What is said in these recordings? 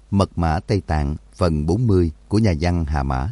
Mật mã Tây Tạng phần 40 của nhà văn Hà Mã.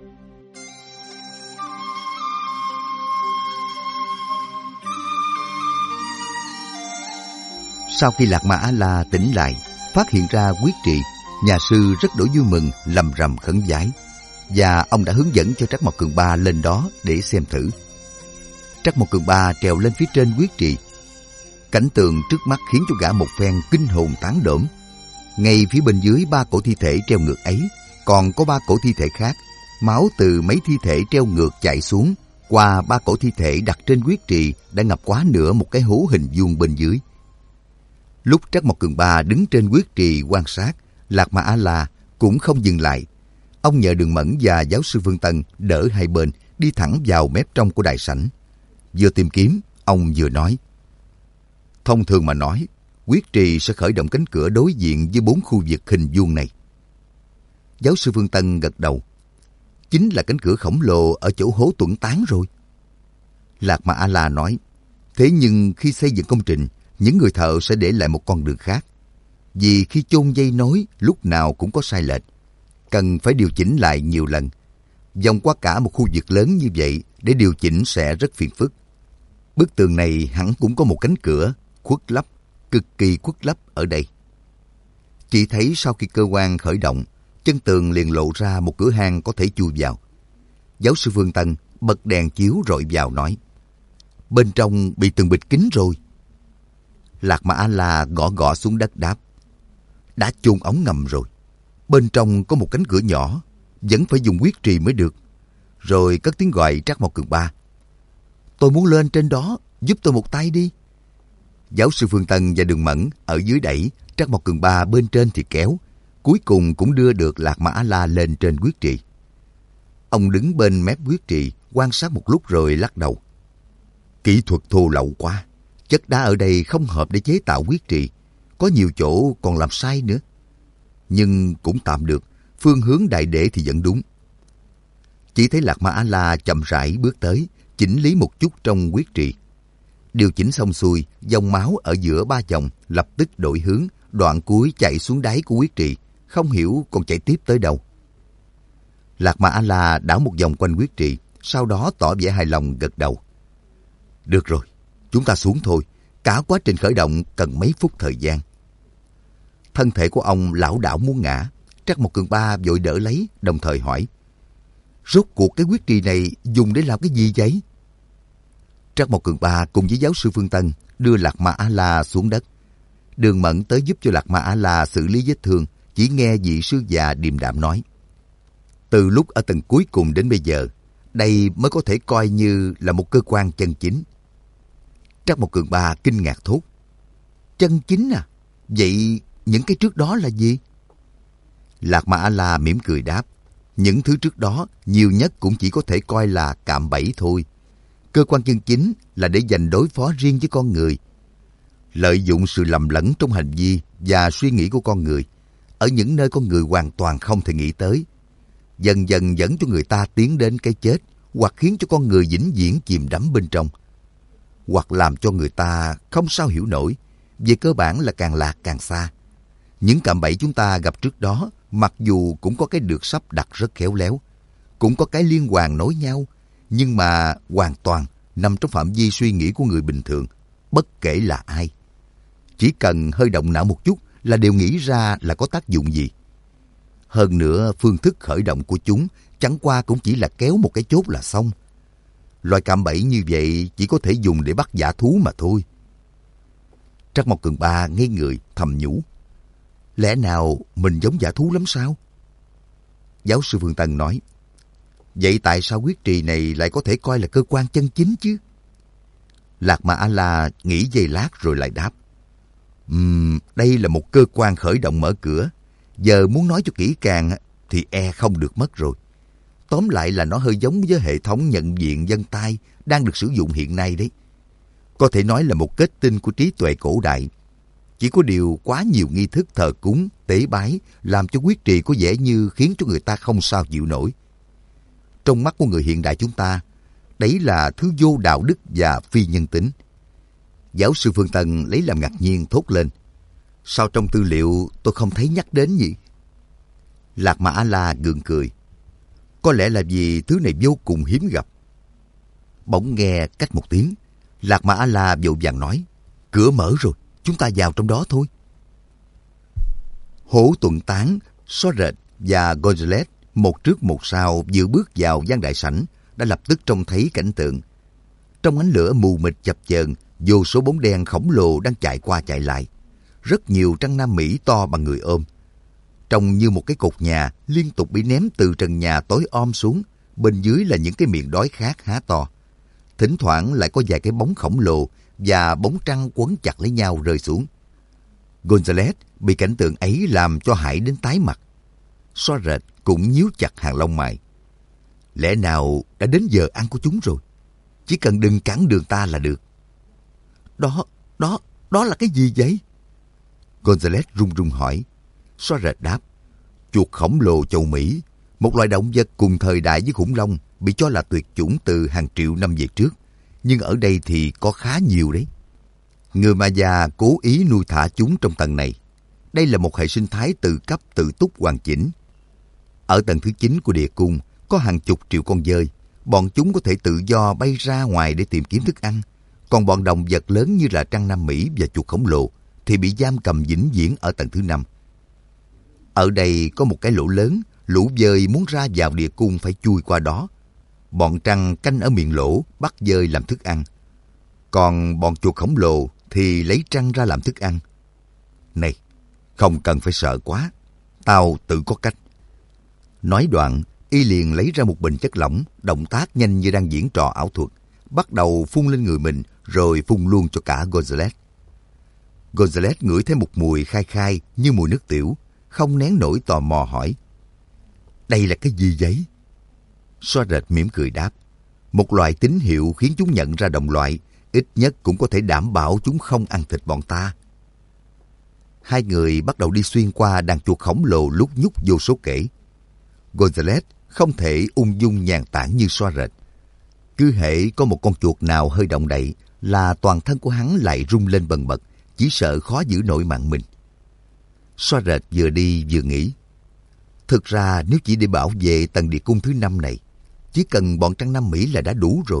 Sau khi Lạc Ma A-la tỉnh lại, phát hiện ra quyết trì, nhà sư rất đổi vui mừng, lầm rầm khấn vái, và ông đã hướng dẫn cho Trắc Mộc Cường Ba lên đó để xem thử. Trắc Mộc Cường Ba trèo lên phía trên quyết trì. Cảnh tượng trước mắt khiến cho gã một phen kinh hồn tán đổm. Ngay phía bên dưới 3 cổ thi thể treo ngược ấy, còn có 3 cổ thi thể khác. Máu từ mấy thi thể treo ngược chảy xuống, qua 3 cổ thi thể đặt trên quyết trì đã ngập quá nửa một cái hố hình vuông bên dưới. Lúc Trắc Mộc Cường Ba đứng trên quyết trì quan sát, Lạc Ma A-la cũng không dừng lại. Ông nhờ Đường Mẫn và giáo sư Phương Tân đỡ hai bên, đi thẳng vào mép trong của đại sảnh. Vừa tìm kiếm, ông vừa nói: thông thường mà nói, quyết trì sẽ khởi động cánh cửa đối diện với 4 khu vực hình vuông này. Giáo sư Phương Tân gật đầu. Chính là cánh cửa khổng lồ ở chỗ hố Tuẩn Tán rồi. Lạc Ma A-la nói: thế nhưng khi xây dựng công trình, những người thợ sẽ để lại một con đường khác. Vì khi chôn dây nối lúc nào cũng có sai lệch, cần phải điều chỉnh lại nhiều lần. Vòng qua cả một khu vực lớn như vậy để điều chỉnh sẽ rất phiền phức. Bức tường này hẳn cũng có một cánh cửa khuất lấp, cực kỳ khuất lấp ở đây. Chỉ thấy sau khi cơ quan khởi động, chân tường liền lộ ra một cửa hang có thể chui vào. Giáo sư Phương Tân bật đèn chiếu rọi vào nói: bên trong bị tường bịt kín rồi. Lạc Ma A-la gõ gõ xuống đất đáp: đã chôn ống ngầm rồi. Bên trong có một cánh cửa nhỏ, vẫn phải dùng quyết trì mới được. Rồi cất tiếng gọi Trắc Mộc Cường Ba: tôi muốn lên trên đó, giúp tôi một tay đi. Giáo sư Phương Tân và Đường Mẫn ở dưới đẩy, Trắc Mộc Cường Ba bên trên thì kéo. Cuối cùng cũng đưa được Lạc Ma A-la lên trên quyết trì. Ông đứng bên mép quyết trì, quan sát một lúc rồi lắc đầu: kỹ thuật thô lậu quá. Chất đá ở đây không hợp để chế tạo quyết trì. Có nhiều chỗ còn làm sai nữa. Nhưng cũng tạm được, phương hướng đại để thì vẫn đúng. Chỉ thấy Lạc Ma A-la chậm rãi bước tới, chỉnh lý một chút trong quyết trì. Điều chỉnh xong xuôi, dòng máu ở giữa 3 dòng lập tức đổi hướng, đoạn cuối chạy xuống đáy của quyết trì, không hiểu còn chạy tiếp tới đâu. Lạc Ma A-la đảo một vòng quanh quyết trì, sau đó tỏ vẻ hài lòng gật đầu: được rồi, chúng ta xuống thôi. Cả quá trình khởi động cần mấy phút thời gian. Thân thể của ông lảo đảo muốn ngã. Trắc Mộc Cường Ba vội đỡ lấy, đồng thời hỏi: rốt cuộc cái quyết trì này dùng để làm cái gì vậy? Trắc Mộc Cường Ba cùng với giáo sư Phương Tân đưa Lạc Ma A-la xuống đất. Đường Mẫn tới giúp cho Lạc Ma A-la xử lý vết thương. Chỉ nghe vị sư già điềm đạm nói: từ lúc ở tầng cuối cùng đến bây giờ, đây mới có thể coi như là một cơ quan chân chính. Trắc Mộc Cường Ba kinh ngạc thốt: chân chính à? Vậy những cái trước đó là gì? Lạc Ma A-la mỉm cười đáp: những thứ trước đó nhiều nhất cũng chỉ có thể coi là cạm bẫy thôi. Cơ quan chân chính là để dành đối phó riêng với con người. Lợi dụng sự lầm lẫn trong hành vi và suy nghĩ của con người, ở những nơi con người hoàn toàn không thể nghĩ tới. Dần dần dẫn cho người ta tiến đến cái chết, hoặc khiến cho con người vĩnh viễn chìm đắm bên trong, hoặc làm cho người ta không sao hiểu nổi. Về cơ bản là càng lạc càng xa. Những cạm bẫy chúng ta gặp trước đó, mặc dù cũng có cái được sắp đặt rất khéo léo, cũng có cái liên hoàn nối nhau, nhưng mà hoàn toàn nằm trong phạm vi suy nghĩ của người bình thường, bất kể là ai. Chỉ cần hơi động não một chút là đều nghĩ ra là có tác dụng gì. Hơn nữa, phương thức khởi động của chúng chẳng qua cũng chỉ là kéo một cái chốt là xong. Loại cạm bẫy như vậy chỉ có thể dùng để bắt dã thú mà thôi. Trắc Mộc Cường Ba ngây người thầm nhủ: lẽ nào mình giống dã thú lắm sao? Giáo sư Phương Tân nói: vậy tại sao quyết trì này lại có thể coi là cơ quan chân chính chứ? Lạc Ma A-la nghĩ giây lát rồi lại đáp: đây là một cơ quan khởi động mở cửa. Giờ muốn nói cho kỹ càng thì không được mất rồi. Tóm lại là nó hơi giống với hệ thống nhận diện vân tay đang được sử dụng hiện nay đấy. Có thể nói là một kết tinh của trí tuệ cổ đại. Chỉ có điều quá nhiều nghi thức thờ cúng, tế bái làm cho quyết trì có vẻ như khiến cho người ta không sao chịu nổi. Trong mắt của người hiện đại chúng ta, đấy là thứ vô đạo đức và phi nhân tính. Giáo sư Phương Tân lấy làm ngạc nhiên thốt lên: sao trong tư liệu tôi không thấy nhắc đến nhỉ? Lạc Ma A-la gượng cười. Có lẽ là vì thứ này vô cùng hiếm gặp. Bỗng nghe cách một tiếng, Lạc Ma A-la vội vàng nói, cửa mở rồi, chúng ta vào trong đó thôi. Hổ Tuần Tán, Xóa Rệt và Gonzales một trước một sau vừa bước vào gian đại sảnh đã lập tức trông thấy cảnh tượng. Trong ánh lửa mù mịt chập chờn, vô số bóng đen khổng lồ đang chạy qua chạy lại. Rất nhiều trăng Nam Mỹ to bằng người ôm. Trông như một cái cột nhà liên tục bị ném từ trần nhà tối om xuống, bên dưới là những cái miệng đói khát há to. Thỉnh thoảng lại có vài cái bóng khổng lồ và bóng trăng quấn chặt lấy nhau rơi xuống. Gonzales bị cảnh tượng ấy làm cho hãi đến tái mặt. Xóa Rệt cũng nhíu chặt hàng lông mày. Lẽ nào đã đến giờ ăn của chúng rồi? Chỉ cần đừng cản đường ta là được. Đó là cái gì vậy? Gonzales run run hỏi. Xóa Rệt đáp. Chuột khổng lồ châu Mỹ, một loài động vật cùng thời đại với khủng long, bị cho là tuyệt chủng từ hàng triệu năm về trước. Nhưng ở đây thì có khá nhiều đấy. Người Maya cố ý nuôi thả chúng trong tầng này. Đây là một hệ sinh thái tự cấp tự túc hoàn chỉnh. Ở tầng thứ 9 của địa cung có hàng chục triệu con dơi. Bọn chúng có thể tự do bay ra ngoài để tìm kiếm thức ăn. Còn bọn động vật lớn như là trăng Nam Mỹ và chuột khổng lồ thì bị giam cầm vĩnh viễn ở tầng thứ 5. Ở đây có một cái lỗ lớn, lũ dơi muốn ra vào địa cung phải chui qua đó. Bọn trăng canh ở miệng lỗ bắt dơi làm thức ăn. Còn bọn chuột khổng lồ thì lấy trăng ra làm thức ăn. Này, không cần phải sợ quá. Tao tự có cách. Nói đoạn, y liền lấy ra một bình chất lỏng, động tác nhanh như đang diễn trò ảo thuật. Bắt đầu phun lên người mình, rồi phun luôn cho cả Gonzales. Gonzales ngửi thấy một mùi khai khai như mùi nước tiểu, không nén nổi tò mò hỏi. Đây là cái gì vậy? Xóa Rệt mỉm cười đáp. Một loại tín hiệu khiến chúng nhận ra đồng loại, ít nhất cũng có thể đảm bảo chúng không ăn thịt bọn ta. Hai người bắt đầu đi xuyên qua đàn chuột khổng lồ lúc nhúc vô số kể. Gonzales không thể ung dung nhàn tản như Xóa Rệt. Cứ hễ có một con chuột nào hơi động đậy là toàn thân của hắn lại rung lên bần bật, chỉ sợ khó giữ nổi mạng mình. Xóa Rệt vừa đi vừa nghĩ. Thực ra nếu chỉ để bảo vệ tầng địa cung thứ 5 này, chỉ cần bọn trăng Nam Mỹ là đã đủ rồi.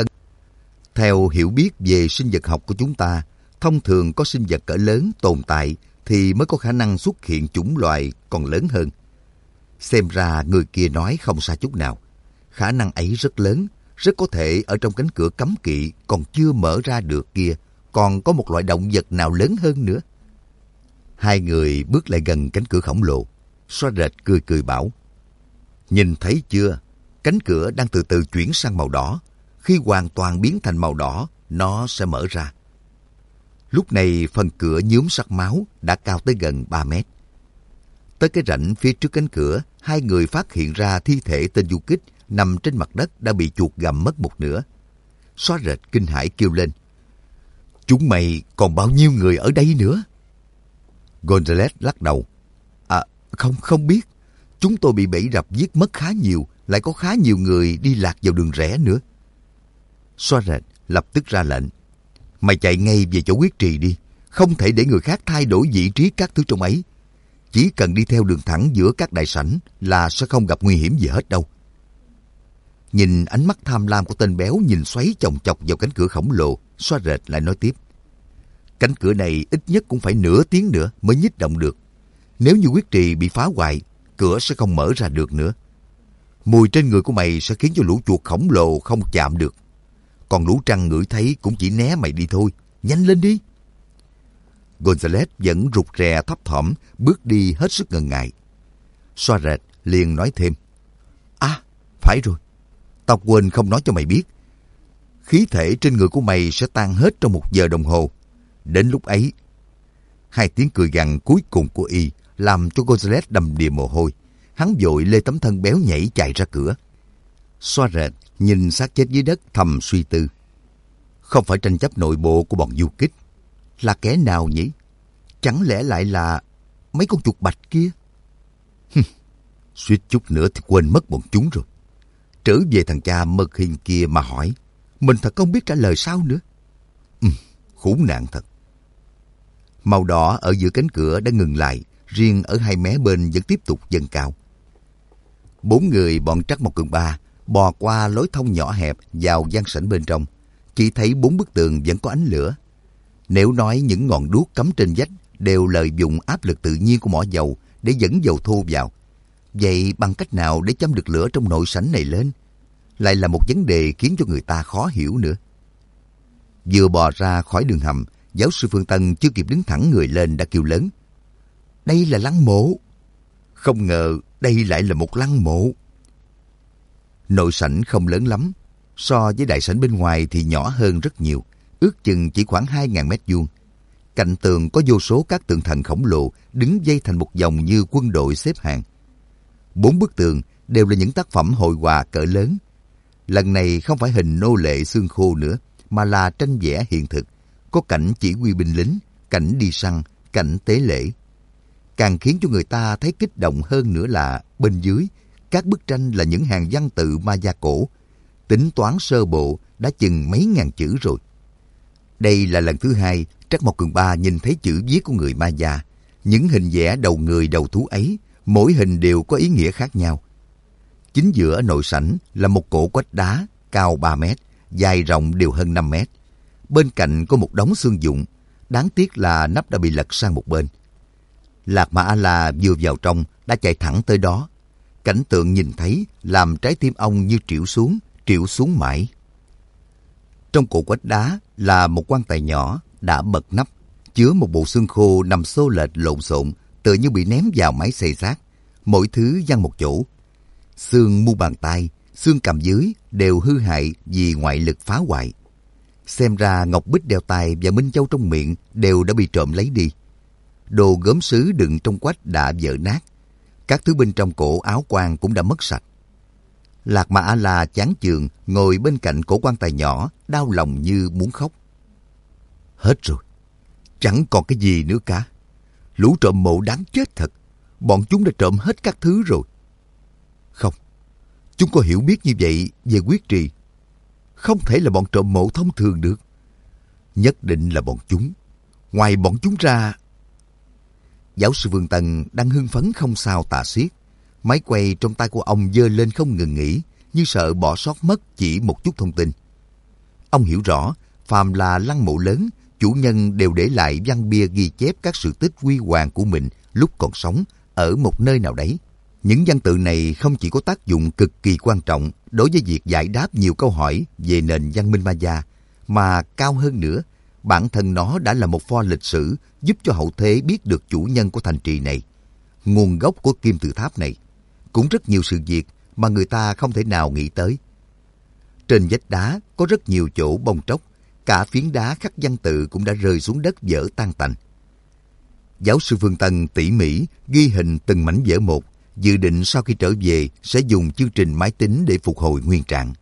Theo hiểu biết về sinh vật học của chúng ta, thông thường có sinh vật cỡ lớn tồn tại thì mới có khả năng xuất hiện chủng loài còn lớn hơn. Xem ra người kia nói không sai chút nào. Khả năng ấy rất lớn, rất có thể ở trong cánh cửa cấm kỵ còn chưa mở ra được kia, còn có một loại động vật nào lớn hơn nữa. Hai người bước lại gần cánh cửa khổng lồ. Xóa Rệt cười cười bảo. Nhìn thấy chưa? Cánh cửa đang từ từ chuyển sang màu đỏ. Khi hoàn toàn biến thành màu đỏ, nó sẽ mở ra. Lúc này phần cửa nhuốm sắc máu đã cao tới gần 3 mét. Tới cái rãnh phía trước cánh cửa, hai người phát hiện ra thi thể tên du kích nằm trên mặt đất đã bị chuột gặm mất một nửa. Xóa Rệt kinh hãi kêu lên. Chúng mày còn bao nhiêu người ở đây nữa? Gonzales lắc đầu. Không biết. Chúng tôi bị bẫy rập giết mất khá nhiều, lại có khá nhiều người đi lạc vào đường rẽ nữa. Xóa Rệt lập tức ra lệnh. Mày chạy ngay về chỗ huyết trì đi. Không thể để người khác thay đổi vị trí các thứ trong ấy. Chỉ cần đi theo đường thẳng giữa các đại sảnh là sẽ không gặp nguy hiểm gì hết đâu. Nhìn ánh mắt tham lam của tên béo nhìn xoáy chồng chọc vào cánh cửa khổng lồ, Xóa Rệt lại nói tiếp. Cánh cửa này ít nhất cũng phải nửa tiếng nữa mới nhích động được. Nếu như huyết trì bị phá hoại, cửa sẽ không mở ra được nữa. Mùi trên người của mày sẽ khiến cho lũ chuột khổng lồ không chạm được. Còn lũ trăng ngửi thấy cũng chỉ né mày đi thôi. Nhanh lên đi. Gonzales vẫn rụt rè thấp thỏm bước đi hết sức ngần ngại. Xóa Rệt liền nói thêm. Phải rồi. Tao quên không nói cho mày biết. Khí thể trên người của mày sẽ tan hết trong 1 giờ đồng hồ. Đến lúc ấy, hai tiếng cười gằn cuối cùng của y làm cho Gonzales đầm đìa mồ hôi. Hắn vội lê tấm thân béo nhảy chạy ra cửa. Xóa Rệt nhìn xác chết dưới đất thầm suy tư. Không phải tranh chấp nội bộ của bọn du kích. Là kẻ nào nhỉ? Chẳng lẽ lại là mấy con chuột bạch kia? Suýt chút nữa thì quên mất bọn chúng rồi. Trở về thằng cha mật hình kia mà hỏi. Mình thật không biết trả lời sao nữa. Khốn nạn thật. Màu đỏ ở giữa cánh cửa đã ngừng lại, riêng ở hai mé bên vẫn tiếp tục dâng cao. 4 người bọn Trắc Mộc Cường Ba bò qua lối thông nhỏ hẹp vào gian sảnh bên trong, chỉ thấy 4 bức tường vẫn có ánh lửa. Nếu nói những ngọn đuốc cắm trên vách đều lợi dụng áp lực tự nhiên của mỏ dầu để dẫn dầu thô vào, vậy bằng cách nào để châm được lửa trong nội sảnh này lên? Lại là một vấn đề khiến cho người ta khó hiểu nữa. Vừa bò ra khỏi đường hầm, giáo sư Phương Tân chưa kịp đứng thẳng người lên đã kêu lớn: "Đây là lăng mộ!" Không ngờ đây lại là một lăng mộ. Nội sảnh không lớn lắm, so với đại sảnh bên ngoài thì nhỏ hơn rất nhiều, ước chừng chỉ khoảng 2.000 mét vuông. Cạnh tường có vô số các tượng thần khổng lồ đứng dây thành một vòng như quân đội xếp hàng. 4 bức tường đều là những tác phẩm hội họa cỡ lớn. Lần này không phải hình nô lệ xương khô nữa, mà là tranh vẽ hiện thực, có cảnh chỉ huy binh lính, cảnh đi săn, cảnh tế lễ. Càng khiến cho người ta thấy kích động hơn nữa là bên dưới, các bức tranh là những hàng văn tự Maya cổ, tính toán sơ bộ đã chừng mấy ngàn chữ rồi. Đây là lần thứ 2 Trắc Mộc Cường Ba nhìn thấy chữ viết của người Maya. Những hình vẽ đầu người đầu thú ấy, mỗi hình đều có ý nghĩa khác nhau. Chính giữa nội sảnh là một cổ quách đá cao 3 mét, dài rộng đều hơn 5 mét. Bên cạnh có một đống xương dụng, đáng tiếc là nắp đã bị lật sang một bên. Lạc Mà A-la vừa vào trong đã chạy thẳng tới đó. Cảnh tượng nhìn thấy làm trái tim ông như trĩu xuống mãi. Trong cổ quách đá là một quan tài nhỏ đã bật nắp, chứa một bộ xương khô nằm xô lệch lộn xộn, tựa như bị ném vào máy xay xác, mỗi thứ văng một chỗ. Xương mu bàn tay, xương cầm dưới đều hư hại vì ngoại lực phá hoại. Xem ra ngọc bích đeo tay và minh châu trong miệng đều đã bị trộm lấy đi. Đồ gốm sứ đựng trong quách đã vỡ nát. Các thứ bên trong cổ áo quan cũng đã mất sạch. Lạc Mà A-la chán chường ngồi bên cạnh cổ quan tài nhỏ, đau lòng như muốn khóc. Hết rồi, chẳng còn cái gì nữa cả. Lũ trộm mộ đáng chết thật. Bọn chúng đã trộm hết các thứ rồi. Không, chúng có hiểu biết như vậy về quyết trì. Không thể là bọn trộm mộ thông thường được. Nhất định là bọn chúng. Ngoài bọn chúng ra... Giáo sư Vương Tân đang hưng phấn không sao tả xiết. Máy quay trong tay của ông giơ lên không ngừng nghỉ, như sợ bỏ sót mất chỉ một chút thông tin. Ông hiểu rõ, phàm là lăng mộ lớn, chủ nhân đều để lại văn bia ghi chép các sự tích huy hoàng của mình lúc còn sống ở một nơi nào đấy. Những văn tự này không chỉ có tác dụng cực kỳ quan trọng đối với việc giải đáp nhiều câu hỏi về nền văn minh Maya, mà cao hơn nữa, bản thân nó đã là một pho lịch sử giúp cho hậu thế biết được chủ nhân của thành trì này, nguồn gốc của kim tự tháp này, cũng rất nhiều sự việc mà người ta không thể nào nghĩ tới. Trên vách đá có rất nhiều chỗ bong tróc, cả phiến đá khắc văn tự cũng đã rơi xuống đất vỡ tan tành. Giáo sư Phương Tân tỉ mỉ ghi hình từng mảnh vỡ một, dự định sau khi trở về sẽ dùng chương trình máy tính để phục hồi nguyên trạng.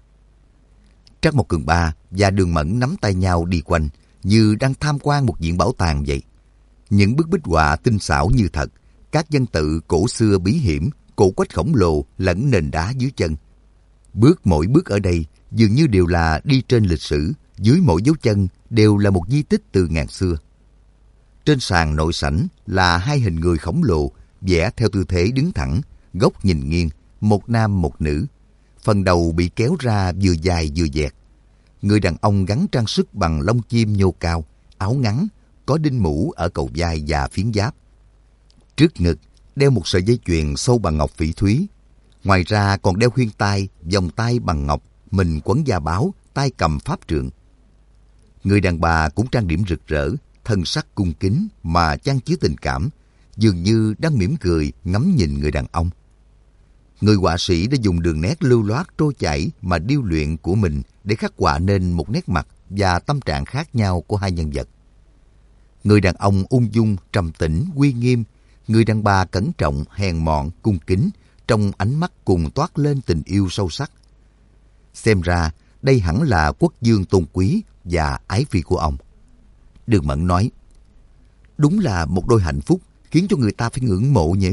Trắc Mộc Cường Ba và Đường Mẫn nắm tay nhau đi quanh, như đang tham quan một viện bảo tàng vậy. Những bức bích họa tinh xảo như thật, các văn tự cổ xưa bí hiểm, cổ quách khổng lồ lẫn nền đá dưới chân. Mỗi bước ở đây dường như đều là đi trên lịch sử, dưới mỗi dấu chân đều là một di tích từ ngàn xưa. Trên sàn nội sảnh là 2 hình người khổng lồ vẽ theo tư thế đứng thẳng, góc nhìn nghiêng, một nam một nữ. Phần đầu bị kéo ra vừa dài vừa dẹt. Người đàn ông gắn trang sức bằng lông chim nhô cao, áo ngắn, có đinh mũ ở cầu vai và phiến giáp. Trước ngực đeo một sợi dây chuyền sâu bằng ngọc phỉ thúy. Ngoài ra còn đeo khuyên tai, vòng tay bằng ngọc, mình quấn da báo, tay cầm pháp trượng. Người đàn bà cũng trang điểm rực rỡ, thân sắc cung kính mà chan chứa tình cảm, dường như đang mỉm cười ngắm nhìn người đàn ông. Người họa sĩ đã dùng đường nét lưu loát trôi chảy mà điêu luyện của mình để khắc họa nên một nét mặt và tâm trạng khác nhau của hai nhân vật. Người đàn ông ung dung, trầm tĩnh, uy nghiêm, người đàn bà cẩn trọng, hèn mọn, cung kính, trong ánh mắt cùng toát lên tình yêu sâu sắc. Xem ra đây hẳn là quốc dương tôn quý và ái phi của ông. Đường Mẫn nói, đúng là một đôi hạnh phúc khiến cho người ta phải ngưỡng mộ nhỉ.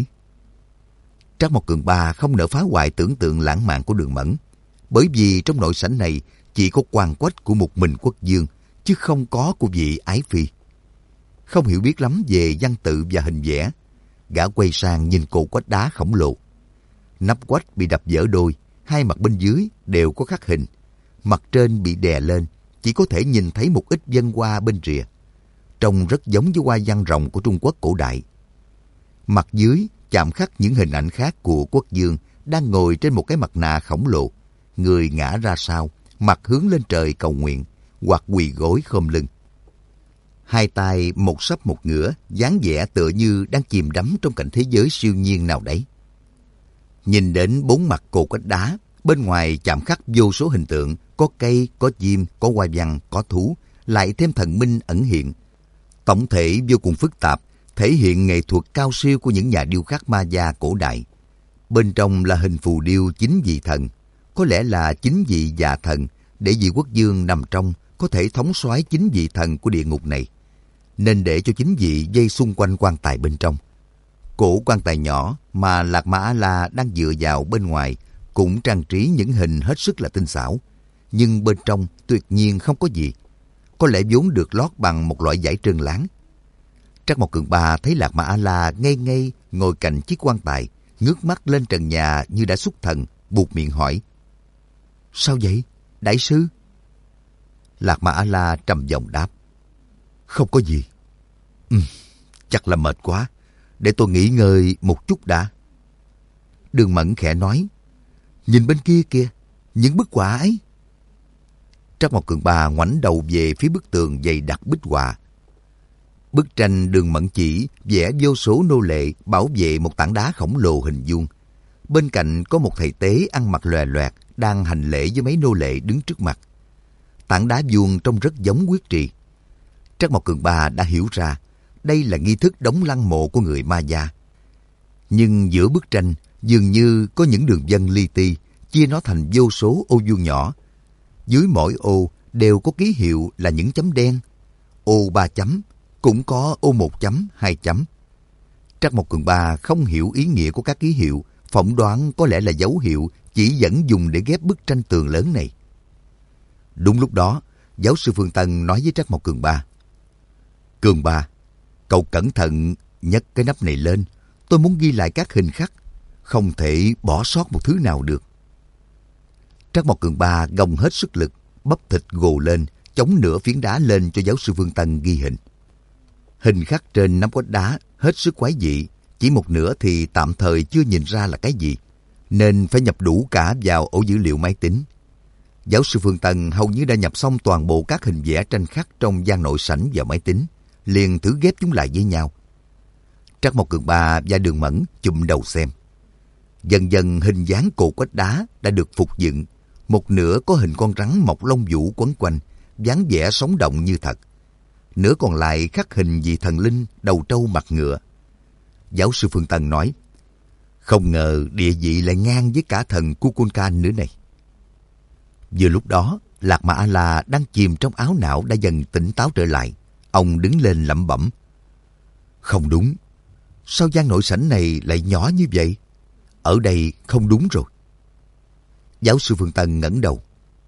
Trắc Mộc Cường Ba không nỡ phá hoại tưởng tượng lãng mạn của Đường Mẫn, bởi vì trong nội sảnh này chỉ có quan quách của một mình quốc dương, chứ không có của vị ái phi. Không hiểu biết lắm về văn tự và hình vẽ, gã quay sang nhìn cột quách đá khổng lồ. Nắp quách bị đập vỡ đôi, hai mặt bên dưới đều có khắc hình. Mặt trên bị đè lên, chỉ có thể nhìn thấy một ít vân hoa bên rìa. Trông rất giống với hoa văn rồng của Trung Quốc cổ đại. Mặt dưới chạm khắc những hình ảnh khác của quốc vương đang ngồi trên một cái mặt nạ khổng lồ, người ngã ra sau, mặt hướng lên trời cầu nguyện, hoặc quỳ gối khom lưng. Hai tay một sấp một ngửa, dáng vẻ tựa như đang chìm đắm trong cảnh thế giới siêu nhiên nào đấy. Nhìn đến bốn mặt cột quách đá, bên ngoài chạm khắc vô số hình tượng, có cây, có chim, có hoa văn, có thú, lại thêm thần minh ẩn hiện. Tổng thể vô cùng phức tạp, thể hiện nghệ thuật cao siêu của những nhà điêu khắc Maya cổ đại. Bên trong là hình phù điêu chính vị thần, có lẽ là chính vị già thần, để vị quốc vương nằm trong có thể thống soái chính vị thần của địa ngục này, nên để cho chính vị dây xung quanh quan tài bên trong. Cổ quan tài nhỏ mà Lạc Ma A-la đang dựa vào bên ngoài cũng trang trí những hình hết sức là tinh xảo, nhưng bên trong tuyệt nhiên không có gì. Có lẽ vốn được lót bằng một loại vải trơn láng. Trắc Mộc Cường Ba thấy Lạc Ma A-la ngây ngây ngồi cạnh chiếc quan tài, ngước mắt lên trần nhà như đã xuất thần, buột miệng hỏi: "Sao vậy, đại sư?" Lạc Ma A-la trầm giọng đáp: "Không có gì. Chắc là mệt quá, để tôi nghỉ ngơi một chút đã." Đường Mẫn khẽ nói: "Nhìn bên kia kìa, những bức họa ấy." Trắc Mộc Cường Ba ngoảnh đầu về phía bức tường dày đặc bích họa. Bức tranh Đường Mẫn chỉ vẽ vô số nô lệ bảo vệ một tảng đá khổng lồ hình vuông. Bên cạnh có một thầy tế ăn mặc lòe loẹt đang hành lễ với mấy nô lệ đứng trước mặt. Tảng đá vuông trông rất giống huyết trì. Trắc Mộc Cường Ba đã hiểu ra đây là nghi thức đóng lăng mộ của người Maya. Nhưng giữa bức tranh dường như có những đường vân li ti, chia nó thành vô số ô vuông nhỏ. Dưới mỗi ô đều có ký hiệu là những chấm đen. Ô 3 chấm, cũng có ô 1 chấm, 2 chấm. Trắc Mộc Cường Ba không hiểu ý nghĩa của các ký hiệu, phỏng đoán có lẽ là dấu hiệu chỉ dẫn dùng để ghép bức tranh tường lớn này. Đúng lúc đó, giáo sư Phương Tân nói với Trắc Mộc Cường Ba: "Cường Ba, cậu cẩn thận nhấc cái nắp này lên. Tôi muốn ghi lại các hình khắc, không thể bỏ sót một thứ nào được." Trắc Mộc Cường Ba gồng hết sức lực, bắp thịt gồ lên, chống nửa phiến đá lên cho giáo sư Phương Tân ghi hình. Hình khắc trên nắm quách đá hết sức quái dị, chỉ một nửa thì tạm thời chưa nhìn ra là cái gì, nên phải nhập đủ cả vào ổ dữ liệu máy tính. Giáo sư Phương Tân hầu như đã nhập xong toàn bộ các hình vẽ tranh khắc trong gian nội sảnh vào máy tính, liền thử ghép chúng lại với nhau. Trắc Mộc Cường Ba và Đường Mẫn chụm đầu xem. Dần dần hình dáng cột quách đá đã được phục dựng. Một nửa có hình con rắn mọc lông vũ quấn quanh, dáng vẻ sống động như thật. Nửa còn lại khắc hình vị thần linh đầu trâu mặt ngựa. Giáo sư Phương Tân nói: "Không ngờ địa vị lại ngang với cả thần Kukulkan nữa này." Vừa lúc đó, Lạc Ma A-la đang chìm trong áo não đã dần tỉnh táo trở lại. Ông đứng lên lẩm bẩm: "Không đúng. Sao gian nội sảnh này lại nhỏ như vậy? Ở đây không đúng rồi." Giáo sư Phương Tân ngẩng đầu: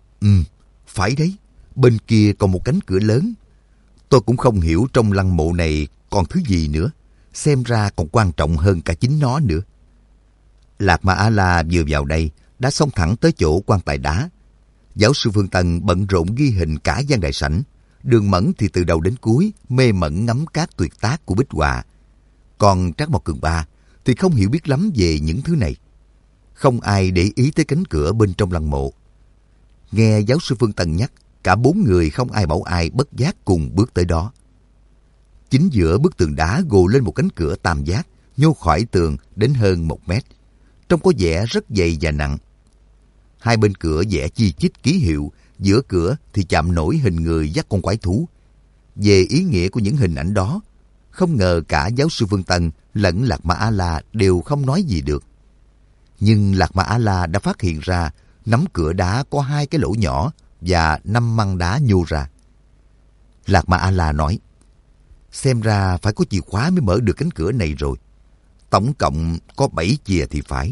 Phải đấy. Bên kia còn một cánh cửa lớn. Tôi cũng không hiểu trong lăng mộ này còn thứ gì nữa. Xem ra còn quan trọng hơn cả chính nó nữa." Lạc Ma A-la vừa vào đây đã xông thẳng tới chỗ quan tài đá. Giáo sư Phương Tân bận rộn ghi hình cả gian đại sảnh. Đường Mẫn thì từ đầu đến cuối mê mẩn ngắm các tuyệt tác của bích họa. Còn Trắc Mộc Cường Ba thì không hiểu biết lắm về những thứ này. Không ai để ý tới cánh cửa bên trong lăng mộ. Nghe giáo sư Phương Tân nhắc, cả bốn người không ai bảo ai bất giác cùng bước tới đó. Chính giữa bức tường đá gồ lên một cánh cửa tam giác, nhô khỏi tường đến hơn 1 mét. Trông có vẻ rất dày và nặng. Hai bên cửa vẽ chi chít ký hiệu, giữa cửa thì chạm nổi hình người dắt con quái thú. Về ý nghĩa của những hình ảnh đó, không ngờ cả giáo sư Phương Tân lẫn Lạc Ma A-la đều không nói gì được. Nhưng Lạc Ma A-la đã phát hiện ra nắm cửa đá có 2 cái lỗ nhỏ và 5 măng đá nhô ra. Lạc Ma A-la nói: "Xem ra phải có chìa khóa mới mở được cánh cửa này rồi. Tổng cộng có 7 chìa thì phải."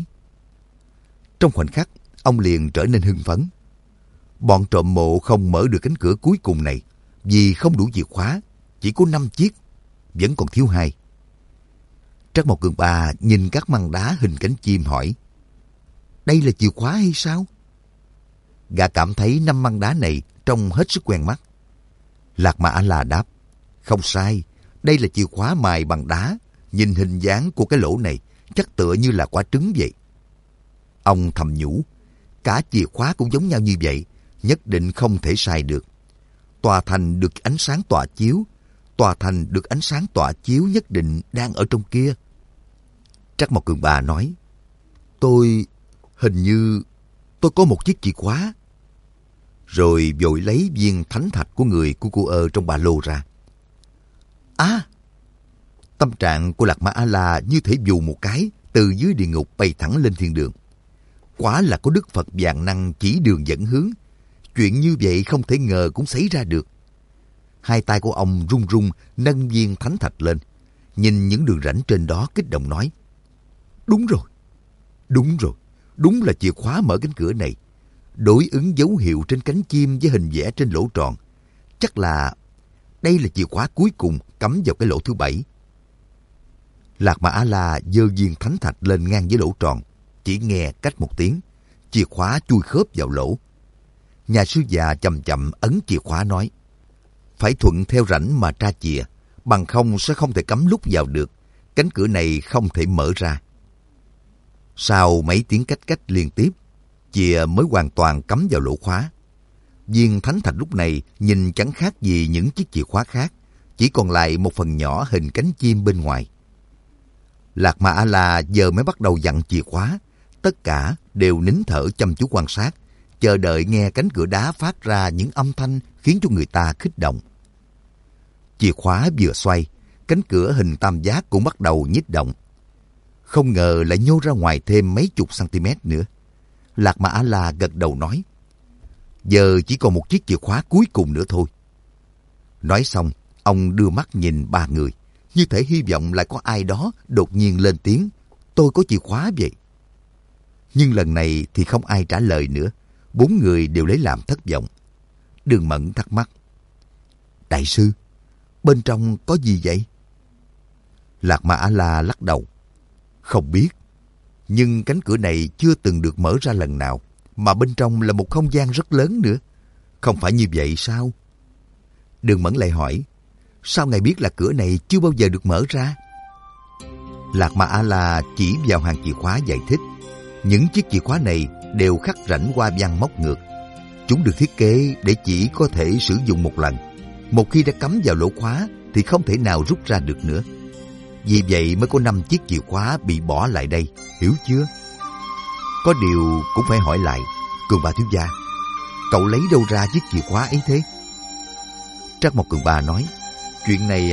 Trong khoảnh khắc, ông liền trở nên hưng phấn. Bọn trộm mộ không mở được cánh cửa cuối cùng này vì không đủ chìa khóa, chỉ có 5 chiếc, vẫn còn thiếu 2. Trắc Mộc Cường Ba nhìn các măng đá hình cánh chim hỏi, đây là chìa khóa hay sao? Gã cảm thấy 5 măng đá này trông hết sức quen mắt. Lạc Ma A-la đáp, không sai, đây là chìa khóa mài bằng đá. Nhìn hình dáng của cái lỗ này chắc tựa như là quả trứng vậy. Ông thầm nhủ, cả chìa khóa cũng giống nhau như vậy, nhất định không thể sai được. Tòa thành được ánh sáng tỏa chiếu nhất định đang ở trong kia. Trắc Mộc Cường Ba nói, hình như tôi có một chiếc chìa khóa. Rồi vội lấy viên thánh thạch của người của cô trong ba lô ra. Tâm trạng của Lạc Ma A-la như thể vù một cái từ dưới địa ngục bay thẳng lên thiên đường. Quả là có Đức Phật vạn năng chỉ đường dẫn hướng. Chuyện như vậy không thể ngờ cũng xảy ra được. Hai tay của ông run run nâng viên thánh thạch lên, nhìn những đường rãnh trên đó kích động nói, đúng rồi, đúng là chìa khóa mở cánh cửa này. Đối ứng dấu hiệu trên cánh chim với hình vẽ trên lỗ tròn. Chắc là đây là chìa khóa cuối cùng cắm vào cái lỗ thứ 7. Lạc Ma A-la giơ viên thánh thạch lên ngang với lỗ tròn. Chỉ nghe cách một tiếng, chìa khóa chui khớp vào lỗ. Nhà sư già chậm chậm ấn chìa khóa nói, phải thuận theo rãnh mà tra chìa, bằng không sẽ không thể cắm lúc vào được. Cánh cửa này không thể mở ra. Sau mấy tiếng cách liên tiếp, chìa mới hoàn toàn cắm vào lỗ khóa. Viên thánh thạch lúc này nhìn chẳng khác gì những chiếc chìa khóa khác, chỉ còn lại một phần nhỏ hình cánh chim bên ngoài. Lạc Ma A-la giờ mới bắt đầu dặn chìa khóa. Tất cả đều nín thở chăm chú quan sát, chờ đợi nghe cánh cửa đá phát ra những âm thanh khiến cho người ta kích động. Chìa khóa vừa xoay, cánh cửa hình tam giác cũng bắt đầu nhích động. Không ngờ lại nhô ra ngoài thêm mấy chục cm nữa. Lạc Ma A-la gật đầu nói, giờ chỉ còn một chiếc chìa khóa cuối cùng nữa thôi. Nói xong, ông đưa mắt nhìn ba người, như thể hy vọng lại có ai đó đột nhiên lên tiếng, tôi có chìa khóa vậy. Nhưng lần này thì không ai trả lời nữa. 4 người đều lấy làm thất vọng. Đường Mẫn thắc mắc, đại sư, bên trong có gì vậy? Lạc Ma A-la lắc đầu, không biết. Nhưng cánh cửa này chưa từng được mở ra lần nào, mà bên trong là một không gian rất lớn nữa. Không phải như vậy sao? Đường Mẫn lại hỏi, sao ngài biết là cửa này chưa bao giờ được mở ra? Lạc Ma A-la chỉ vào hàng chìa khóa giải thích, những chiếc chìa khóa này đều khắc rãnh hoa văn móc ngược. Chúng được thiết kế để chỉ có thể sử dụng một lần. Một khi đã cắm vào lỗ khóa thì không thể nào rút ra được nữa. Vì vậy mới có 5 chiếc chìa khóa bị bỏ lại đây, hiểu chưa? Có điều cũng phải hỏi lại, Cường Ba thiếu gia, cậu lấy đâu ra chiếc chìa khóa ấy thế? Trắc Mộc Cường Ba nói, chuyện này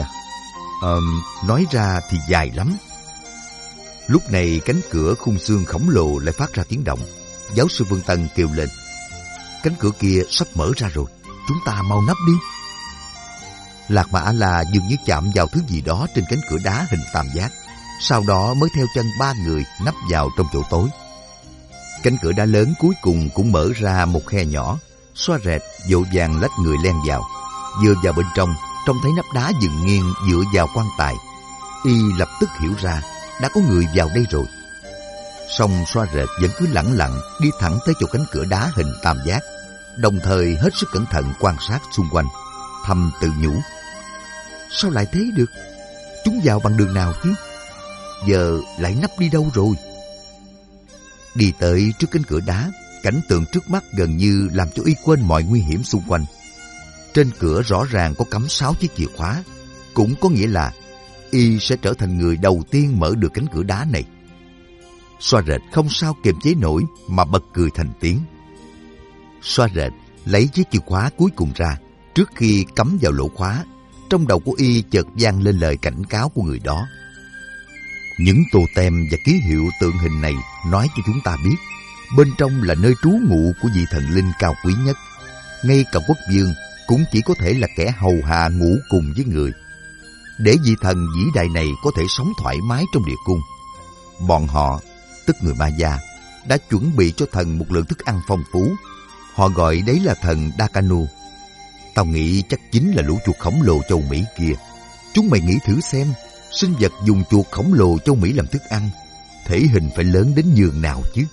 nói ra thì dài lắm. Lúc này cánh cửa khung xương khổng lồ lại phát ra tiếng động. Giáo sư Vương Tân kêu lên, cánh cửa kia sắp mở ra rồi, chúng ta mau nấp đi. Lạc Ma A-la dường như chạm vào thứ gì đó trên cánh cửa đá hình tam giác, sau đó mới theo chân 3 người nấp vào trong chỗ tối. Cánh cửa đá lớn cuối cùng cũng mở ra một khe nhỏ. Xoa Rệt vội vàng lách người len vào. Vừa vào bên trong, trông thấy nắp đá dựng nghiêng dựa vào quan tài. Y lập tức hiểu ra đã có người vào đây rồi. Song Xoa Rệt vẫn cứ lẳng lặng đi thẳng tới chỗ cánh cửa đá hình tam giác, đồng thời hết sức cẩn thận quan sát xung quanh, thầm tự nhủ, sao lại thế được? Chúng vào bằng đường nào chứ? Giờ lại nấp đi đâu rồi? Đi tới trước cánh cửa đá, cảnh tượng trước mắt gần như làm cho y quên mọi nguy hiểm xung quanh. Trên cửa rõ ràng có cắm 6 chiếc chìa khóa, cũng có nghĩa là y sẽ trở thành người đầu tiên mở được cánh cửa đá này. Xoa Rệt không sao kiềm chế nổi mà bật cười thành tiếng. Xoa Rệt lấy chiếc chìa khóa cuối cùng ra. Trước khi cắm vào lỗ khóa, trong đầu của y chợt vang lên lời cảnh cáo của người đó. Những tô tem và ký hiệu tượng hình này nói cho chúng ta biết, bên trong là nơi trú ngụ của vị thần linh cao quý nhất. Ngay cả quốc vương cũng chỉ có thể là kẻ hầu hạ ngủ cùng với người. Để vị thần vĩ đại này có thể sống thoải mái trong địa cung, bọn họ, tức người Maya, đã chuẩn bị cho thần một lượng thức ăn phong phú. Họ gọi đấy là thần Dakanu. Tao nghĩ chắc chính là lũ chuột khổng lồ châu Mỹ kia. Chúng mày nghĩ thử xem, Sinh vật dùng chuột khổng lồ châu Mỹ làm thức ăn, thể hình phải lớn đến nhường nào chứ?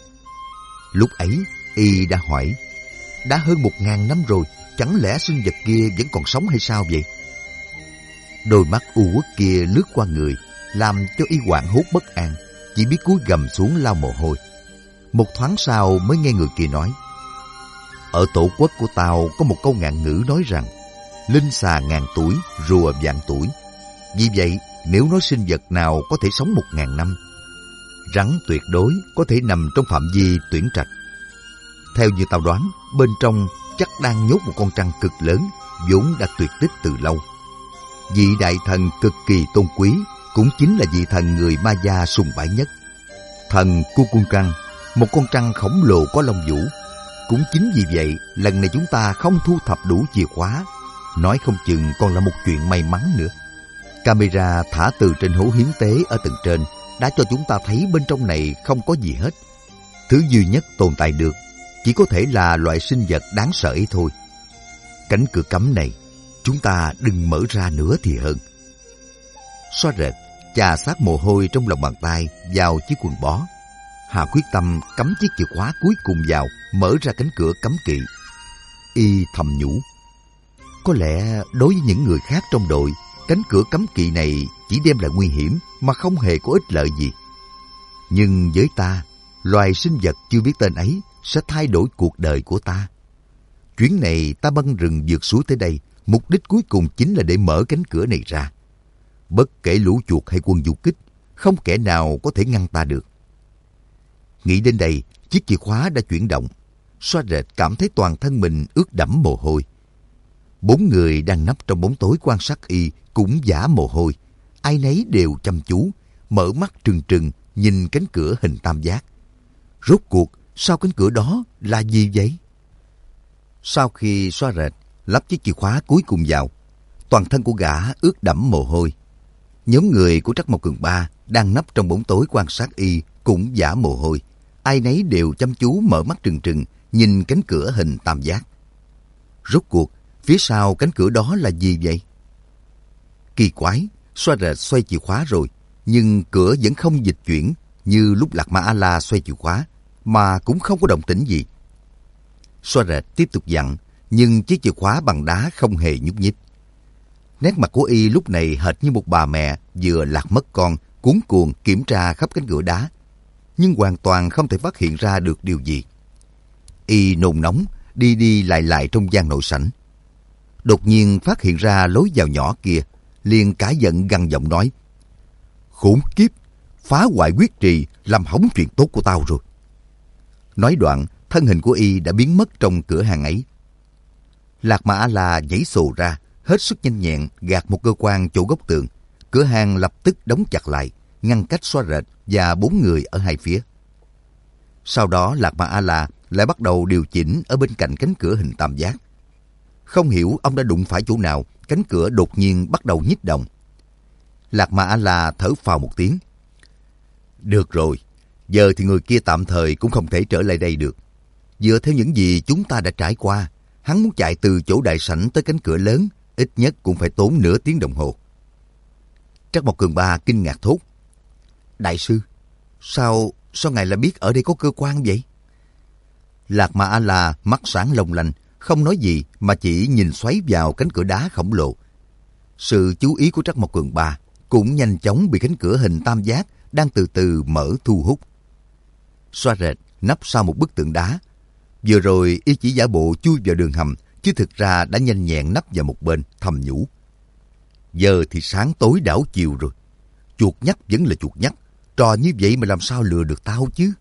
Lúc ấy, y đã hỏi, đã hơn 1000 năm rồi, chẳng lẽ sinh vật kia vẫn còn sống hay sao vậy? Đôi mắt u uất kia lướt qua người, làm cho y hoảng hốt bất an, chỉ biết cúi gằm xuống lau mồ hôi. Một thoáng sau mới nghe người kia nói, ở tổ quốc của tao có một câu ngạn ngữ nói rằng, linh xà ngàn tuổi, rùa vạn tuổi. Vì vậy, nếu nói sinh vật nào có thể sống 1000 năm, rắn tuyệt đối có thể nằm trong phạm vi tuyển trạch. Theo như tao đoán, bên trong chắc đang nhốt một con trăng cực lớn, vốn đã tuyệt tích từ lâu. Vị đại thần cực kỳ tôn quý, cũng chính là vị thần người Maya sùng bái nhất. Thần Kukulkan, một con trăng khổng lồ có lông vũ. Cũng chính vì vậy, lần này chúng ta không thu thập đủ chìa khóa, nói không chừng còn là một chuyện may mắn nữa. Camera thả từ trên hố hiến tế ở tầng trên đã cho chúng ta thấy bên trong này không có gì hết. Thứ duy nhất tồn tại được chỉ có thể là loại sinh vật đáng sợ ấy thôi. Cánh cửa cấm này, chúng ta đừng mở ra nữa thì hơn. Xóa rệt chà sát mồ hôi trong lòng bàn tay vào chiếc quần bó. Hà quyết tâm cắm chiếc chìa khóa cuối cùng vào, mở ra cánh cửa cấm kỵ. Y thầm nhủ, có lẽ đối với những người khác trong đội, cánh cửa cấm kỵ này chỉ đem lại nguy hiểm mà không hề có ích lợi gì. Nhưng với ta, loài sinh vật chưa biết tên ấy sẽ thay đổi cuộc đời của ta. Chuyến này ta băng rừng vượt suối tới đây, mục đích cuối cùng chính là để mở cánh cửa này ra. Bất kể lũ chuột hay quân du kích, không kẻ nào có thể ngăn ta được. Nghĩ đến đây, chiếc chìa khóa đã chuyển động. Xoa rệt cảm thấy toàn thân mình ướt đẫm mồ hôi. 4 người đang nấp trong bóng tối quan sát y cũng vã mồ hôi. Ai nấy đều chăm chú, mở mắt trừng trừng nhìn cánh cửa hình tam giác. Rốt cuộc, sau cánh cửa đó là gì vậy? Sau khi xoa rệt lắp chiếc chìa khóa cuối cùng vào, toàn thân của gã ướt đẫm mồ hôi. Nhóm người của Trắc Mộc Cường Ba đang nấp trong bóng tối quan sát y cũng vã mồ hôi. Ai nấy đều chăm chú mở mắt trừng trừng nhìn cánh cửa hình tam giác. Rốt cuộc, phía sau cánh cửa đó là gì vậy? Kỳ quái, xoa rệt xoay chìa khóa rồi, nhưng cửa vẫn không dịch chuyển như lúc Lạc Ma A-la xoay chìa khóa, mà cũng không có động tĩnh gì. Xoa rệt tiếp tục dặn, nhưng chiếc chìa khóa bằng đá không hề nhúc nhích. Nét mặt của y lúc này hệt như một bà mẹ vừa lạc mất con, cuống cuồng kiểm tra khắp cánh cửa đá, nhưng hoàn toàn không thể phát hiện ra được điều gì. Y nôn nóng đi đi lại lại trong gian nội sảnh. Đột nhiên phát hiện ra lối vào nhỏ kia, liền cả giận gằn giọng nói, khốn kiếp, phá hoại quyết trì, làm hỏng chuyện tốt của tao rồi. Nói đoạn, thân hình của y đã biến mất trong cửa hàng ấy. Lạc Ma A-la nhảy sồ ra, hết sức nhanh nhẹn gạt một cơ quan chỗ góc tường. Cửa hàng lập tức đóng chặt lại, ngăn cách xoa rệt và 4 người ở hai phía. Sau đó Lạc Ma A-la lại bắt đầu điều chỉnh ở bên cạnh cánh cửa hình tam giác. Không hiểu ông đã đụng phải chỗ nào, cánh cửa đột nhiên bắt đầu nhích động. Lạc Ma A-la thở phào một tiếng. Được rồi, giờ thì người kia tạm thời cũng không thể trở lại đây được. Dựa theo những gì chúng ta đã trải qua, hắn muốn chạy từ chỗ đại sảnh tới cánh cửa lớn, ít nhất cũng phải tốn nửa tiếng đồng hồ. Trắc Mộc Cường Ba kinh ngạc thốt. Đại sư, sao ngài lại biết ở đây có cơ quan vậy? Lạc Ma A-la mắt sáng long lanh, không nói gì mà chỉ nhìn xoáy vào cánh cửa đá khổng lồ. Sự chú ý của Trắc Mộc Cường Ba cũng nhanh chóng bị cánh cửa hình tam giác đang từ từ mở thu hút. Xoa rệt nấp sau một bức tượng đá. Vừa rồi y chỉ giả bộ chui vào đường hầm, chứ thực ra đã nhanh nhẹn nấp vào một bên, thầm nhủ. Giờ thì sáng tối đảo chiều rồi. Chuột nhắt vẫn là chuột nhắt, trò như vậy mà làm sao lừa được tao chứ?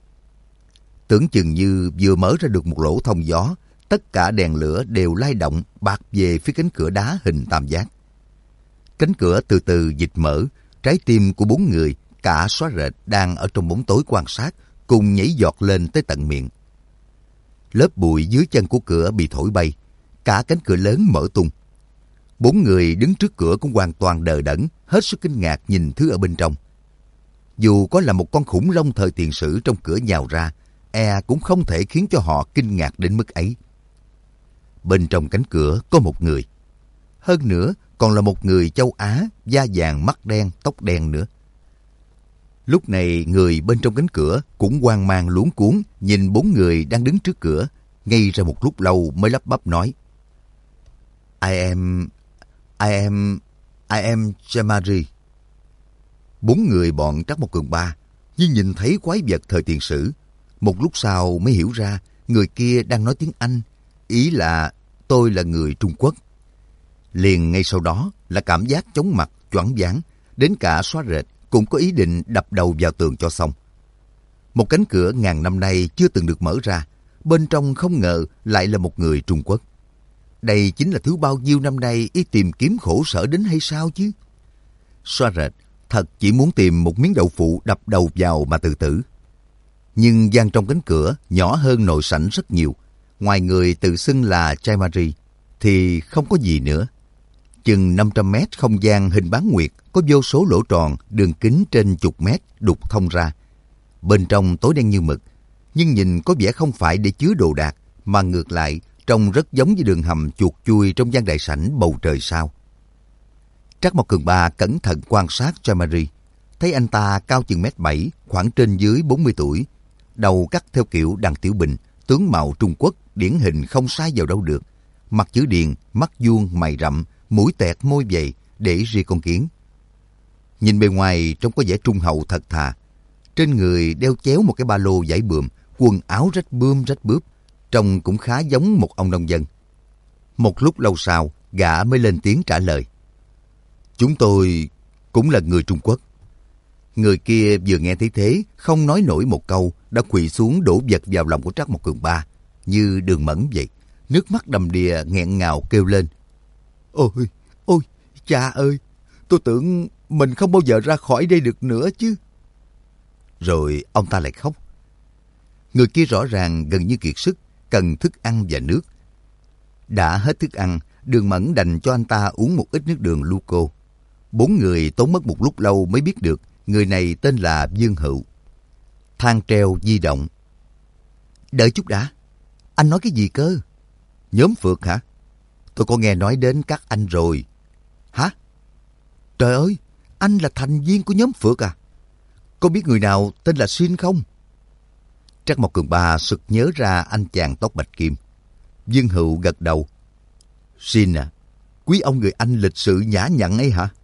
Tưởng chừng như vừa mở ra được một lỗ thông gió, tất cả đèn lửa đều lay động bạc về phía cánh cửa đá hình tam giác. Cánh cửa từ từ dịch mở, trái tim của 4 người, cả xóa rệt đang ở trong bóng tối quan sát, cùng nhảy giọt lên tới tận miệng. Lớp bụi dưới chân của cửa bị thổi bay, cả cánh cửa lớn mở tung. 4 người đứng trước cửa cũng hoàn toàn đờ đẫn, hết sức kinh ngạc nhìn thứ ở bên trong. Dù có là một con khủng long thời tiền sử trong cửa nhào ra, cũng không thể khiến cho họ kinh ngạc đến mức ấy. Bên trong cánh cửa có một người. Hơn nữa, còn là một người châu Á, da vàng mắt đen, tóc đen nữa. Lúc này, người bên trong cánh cửa cũng hoang mang luống cuống nhìn 4 người đang đứng trước cửa, ngây ra một lúc lâu mới lắp bắp nói: I am Chamari. 4 người bọn Trắc Mộc Cường Ba như nhìn thấy quái vật thời tiền sử. Một lúc sau mới hiểu ra người kia đang nói tiếng Anh, ý là tôi là người Trung Quốc. Liền ngay sau đó là cảm giác chóng mặt, choáng váng, đến cả xóa rệt cũng có ý định đập đầu vào tường cho xong. Một cánh cửa ngàn năm nay chưa từng được mở ra, bên trong không ngờ lại là một người Trung Quốc. Đây chính là thứ bao nhiêu năm nay y tìm kiếm khổ sở đến hay sao chứ? Xóa rệt thật chỉ muốn tìm một miếng đậu phụ đập đầu vào mà tự tử. Nhưng gian trong cánh cửa nhỏ hơn nội sảnh rất nhiều. Ngoài người tự xưng là Chaimari thì không có gì nữa. Chừng 500 mét không gian hình bán nguyệt có vô số lỗ tròn đường kính trên chục mét đục thông ra. Bên trong tối đen như mực, nhưng nhìn có vẻ không phải để chứa đồ đạc, mà ngược lại trông rất giống với đường hầm chuột chui trong gian đại sảnh bầu trời sao. Trắc Mộc Cường Ba cẩn thận quan sát Chaimari, thấy anh ta cao chừng 1m7, khoảng trên dưới 40 tuổi, đầu cắt theo kiểu Đặng Tiểu Bình, tướng mạo Trung Quốc điển hình không sai vào đâu được, mặt chữ điền, mắt vuông, mày rậm, mũi tẹt, môi dày, để ri con kiến. Nhìn bề ngoài trông có vẻ trung hậu thật thà. Trên người đeo chéo một cái ba lô vải bườm, quần áo rách bươm rách bướp, trông cũng khá giống một ông nông dân. Một lúc lâu sau, gã mới lên tiếng trả lời: Chúng tôi cũng là người Trung Quốc. Người kia vừa nghe thấy thế, không nói nổi một câu, đã quỳ xuống đổ vật vào lòng của Trắc Mộc Cường Ba, như Đường Mẫn vậy. Nước mắt đầm đìa nghẹn ngào kêu lên: Ôi, ôi, cha ơi, tôi tưởng mình không bao giờ ra khỏi đây được nữa chứ. Rồi ông ta lại khóc. Người kia rõ ràng gần như kiệt sức, cần thức ăn và nước. Đã hết thức ăn, Đường Mẫn đành cho anh ta uống một ít nước đường Luco. 4 người tốn mất một lúc lâu mới biết được người này tên là Dương Hữu. Thang treo di động. Đợi chút đã, anh nói cái gì cơ? Nhóm phượt hả? Tôi có nghe nói đến các anh rồi. Hả? Trời ơi, anh là thành viên của nhóm phượt à? Có biết người nào tên là Xin không? Trắc Mộc Cường Ba sực nhớ ra anh chàng tóc bạch kim. Dương Hữu gật đầu. Xin à, quý ông người Anh lịch sự nhã nhặn ấy hả?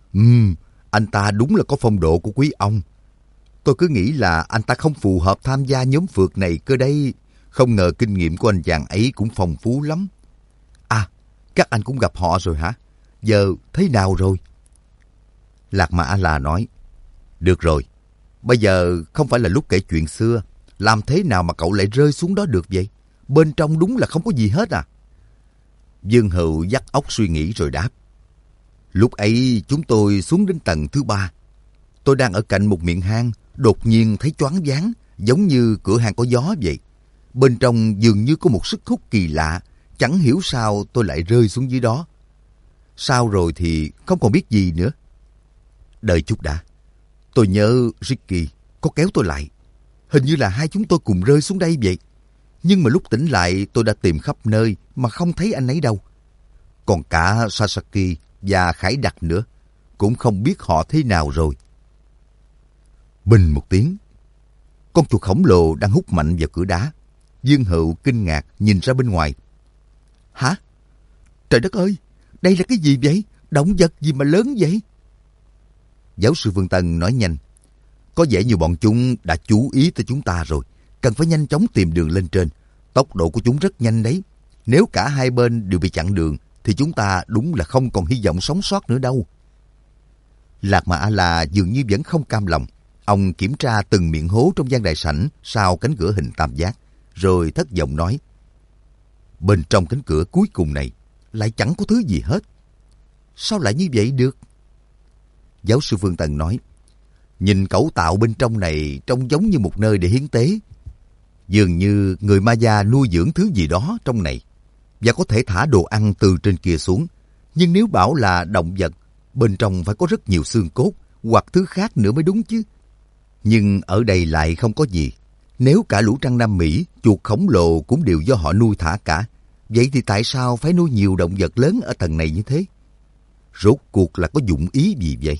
Anh ta đúng là có phong độ của quý ông. Tôi cứ nghĩ là anh ta không phù hợp tham gia nhóm phượt này cơ đấy. Không ngờ kinh nghiệm của anh chàng ấy cũng phong phú lắm. À, các anh cũng gặp họ rồi hả? Giờ thế nào rồi? Lạc Mà A-la nói: Được rồi, bây giờ không phải là lúc kể chuyện xưa. Làm thế nào mà cậu lại rơi xuống đó được vậy? Bên trong đúng là không có gì hết à? Dương Hữu dắt óc suy nghĩ rồi đáp: Lúc ấy chúng tôi xuống đến tầng thứ 3. Tôi đang ở cạnh một miệng hang, đột nhiên thấy choáng váng, giống như cửa hang có gió vậy. Bên trong dường như có một sức hút kỳ lạ, chẳng hiểu sao tôi lại rơi xuống dưới đó. Sau rồi thì không còn biết gì nữa. Đợi chút đã, tôi nhớ Ricky có kéo tôi lại. Hình như là hai chúng tôi cùng rơi xuống đây vậy. Nhưng mà lúc tỉnh lại tôi đã tìm khắp nơi mà không thấy anh ấy đâu. Còn cả Sasaki và Khải Đặc nữa, cũng không biết họ thế nào rồi. Bình một tiếng, con chuột khổng lồ đang hút mạnh vào cửa đá. Dương Hữu kinh ngạc nhìn ra bên ngoài. Hả? Trời đất ơi, đây là cái gì vậy? Động vật gì mà lớn vậy? Giáo sư Vương Tân nói nhanh: Có vẻ như bọn chúng đã chú ý tới chúng ta rồi. Cần phải nhanh chóng tìm đường lên trên. Tốc độ của chúng rất nhanh đấy. Nếu cả hai bên đều bị chặn đường thì chúng ta đúng là không còn hy vọng sống sót nữa đâu. Lạc Mà A-la dường như vẫn không cam lòng. Ông kiểm tra từng miệng hố trong gian đại sảnh sau cánh cửa hình tam giác, rồi thất vọng nói: Bên trong cánh cửa cuối cùng này lại chẳng có thứ gì hết. Sao lại như vậy được? Giáo sư Phương Tần nói: Nhìn cấu tạo bên trong này trông giống như một nơi để hiến tế. Dường như người Maya nuôi dưỡng thứ gì đó trong này, và có thể thả đồ ăn từ trên kia xuống. Nhưng nếu bảo là động vật, bên trong phải có rất nhiều xương cốt hoặc thứ khác nữa mới đúng chứ. Nhưng ở đây lại không có gì. Nếu cả lũ trăng Nam Mỹ, chuột khổng lồ cũng đều do họ nuôi thả cả. Vậy thì tại sao phải nuôi nhiều động vật lớn ở tầng này như thế? Rốt cuộc là có dụng ý gì vậy?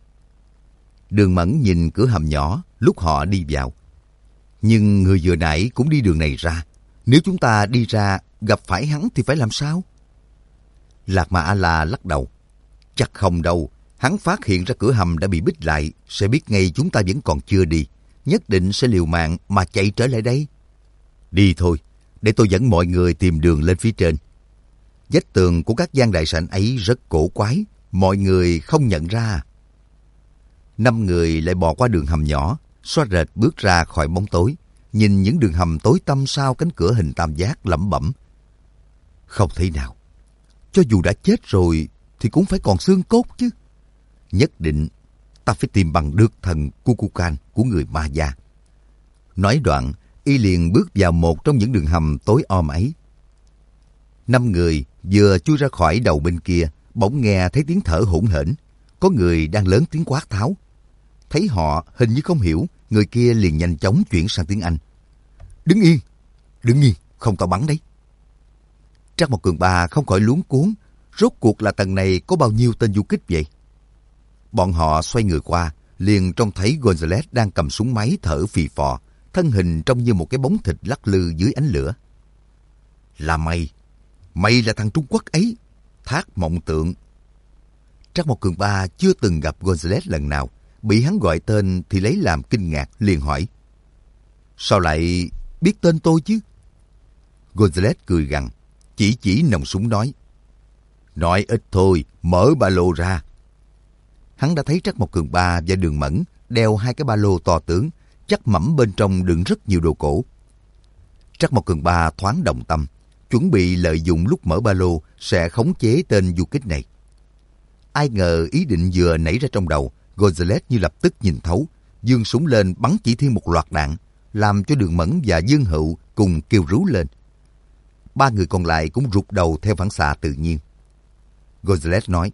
Đường Mẫn nhìn cửa hầm nhỏ lúc họ đi vào. Nhưng người vừa nãy cũng đi đường này ra. Nếu chúng ta đi ra gặp phải hắn thì phải làm sao? Lạc Mà A-la lắc đầu. Chắc không đâu. Hắn phát hiện ra cửa hầm đã bị bít lại, sẽ biết ngay chúng ta vẫn còn chưa đi. Nhất định sẽ liều mạng mà chạy trở lại đây. Đi thôi, để tôi dẫn mọi người tìm đường lên phía trên. Vách tường của các gian đại sảnh ấy rất cổ quái, mọi người không nhận ra. 5 người lại bò qua đường hầm nhỏ, xoa rệt bước ra khỏi bóng tối, nhìn những đường hầm tối tăm sau cánh cửa hình tam giác lẩm bẩm. Không thể nào, cho dù đã chết rồi thì cũng phải còn xương cốt chứ. Nhất định ta phải tìm bằng được thần Kukulkan của người Ma Gia. Nói đoạn, y liền bước vào một trong những đường hầm tối om ấy. 5 người vừa chui ra khỏi đầu bên kia, bỗng nghe thấy tiếng thở hổn hển. Có người đang lớn tiếng quát tháo. Thấy họ hình như không hiểu, người kia liền nhanh chóng chuyển sang tiếng Anh. Đứng yên, không tao bắn đấy. Trác Mộc Cường Ba không khỏi luống cuống, rốt cuộc là tầng này có bao nhiêu tên du kích vậy? Bọn họ xoay người qua, liền trông thấy Gonzales đang cầm súng máy thở phì phò, thân hình trông như một cái bóng thịt lắc lư dưới ánh lửa. Là mày là thằng Trung Quốc ấy, Thác Mộng Tượng. Trác Mộc Cường Ba chưa từng gặp Gonzales lần nào, bị hắn gọi tên thì lấy làm kinh ngạc, liền hỏi. Sao lại biết tên tôi chứ? Gonzales cười gằn, chỉ nòng súng nói. Nói ít thôi, mở ba lô ra. Hắn đã thấy Trác Mộc Cường Ba và Đường Mẫn đeo 2 cái ba lô to tướng, chắc mẩm bên trong đựng rất nhiều đồ cổ. Trác Mộc Cường Ba thoáng động tâm, chuẩn bị lợi dụng lúc mở ba lô sẽ khống chế tên du kích này. Ai ngờ ý định vừa nảy ra trong đầu, Gonzales như lập tức nhìn thấu, giương súng lên bắn chỉ thiên một loạt đạn, làm cho Đường Mẫn và Dương Hựu cùng kêu rú lên. 3 người còn lại cũng rụt đầu theo phản xạ tự nhiên. Gonzales nói,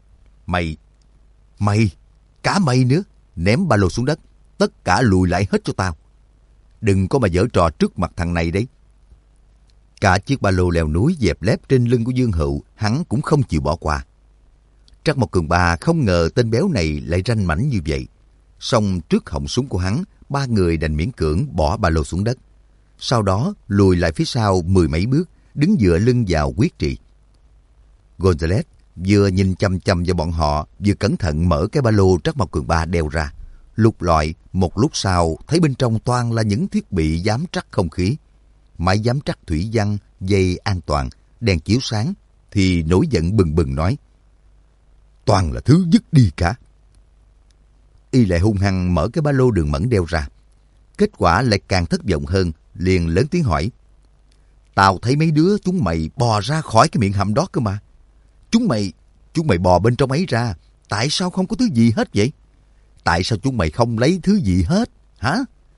Mày, cả mày nữa, ném ba lô xuống đất, tất cả lùi lại hết cho tao. Đừng có mà giở trò trước mặt thằng này đấy. Cả chiếc ba lô leo núi dẹp lép trên lưng của Dương Hựu, hắn cũng không chịu bỏ qua. Trác Mộc Cường Ba không ngờ tên béo này lại ranh mãnh như vậy. Song trước họng súng của hắn, 3 người đành miễn cưỡng bỏ ba lô xuống đất. Sau đó lùi lại phía sau 10 mấy bước, đứng dựa lưng vào quyết trị. Gonzales vừa nhìn chăm chăm vào bọn họ, vừa cẩn thận mở cái ba lô Trác Mộc Cường Ba đeo ra. Lục lọi, một lúc sau thấy bên trong toàn là những thiết bị giám trắc không khí, máy giám trắc thủy văn, dây an toàn, đèn chiếu sáng, thì nổi giận bừng bừng nói. Toàn là thứ dứt đi cả. Y lại hung hăng mở cái ba lô Đường Mẫn đeo ra. Kết quả lại càng thất vọng hơn, liền lớn tiếng hỏi. Tao thấy mấy đứa chúng mày bò ra khỏi cái miệng hầm đó cơ mà. Chúng mày bò bên trong ấy ra, tại sao không có thứ gì hết vậy? Tại sao chúng mày không lấy thứ gì hết, hả?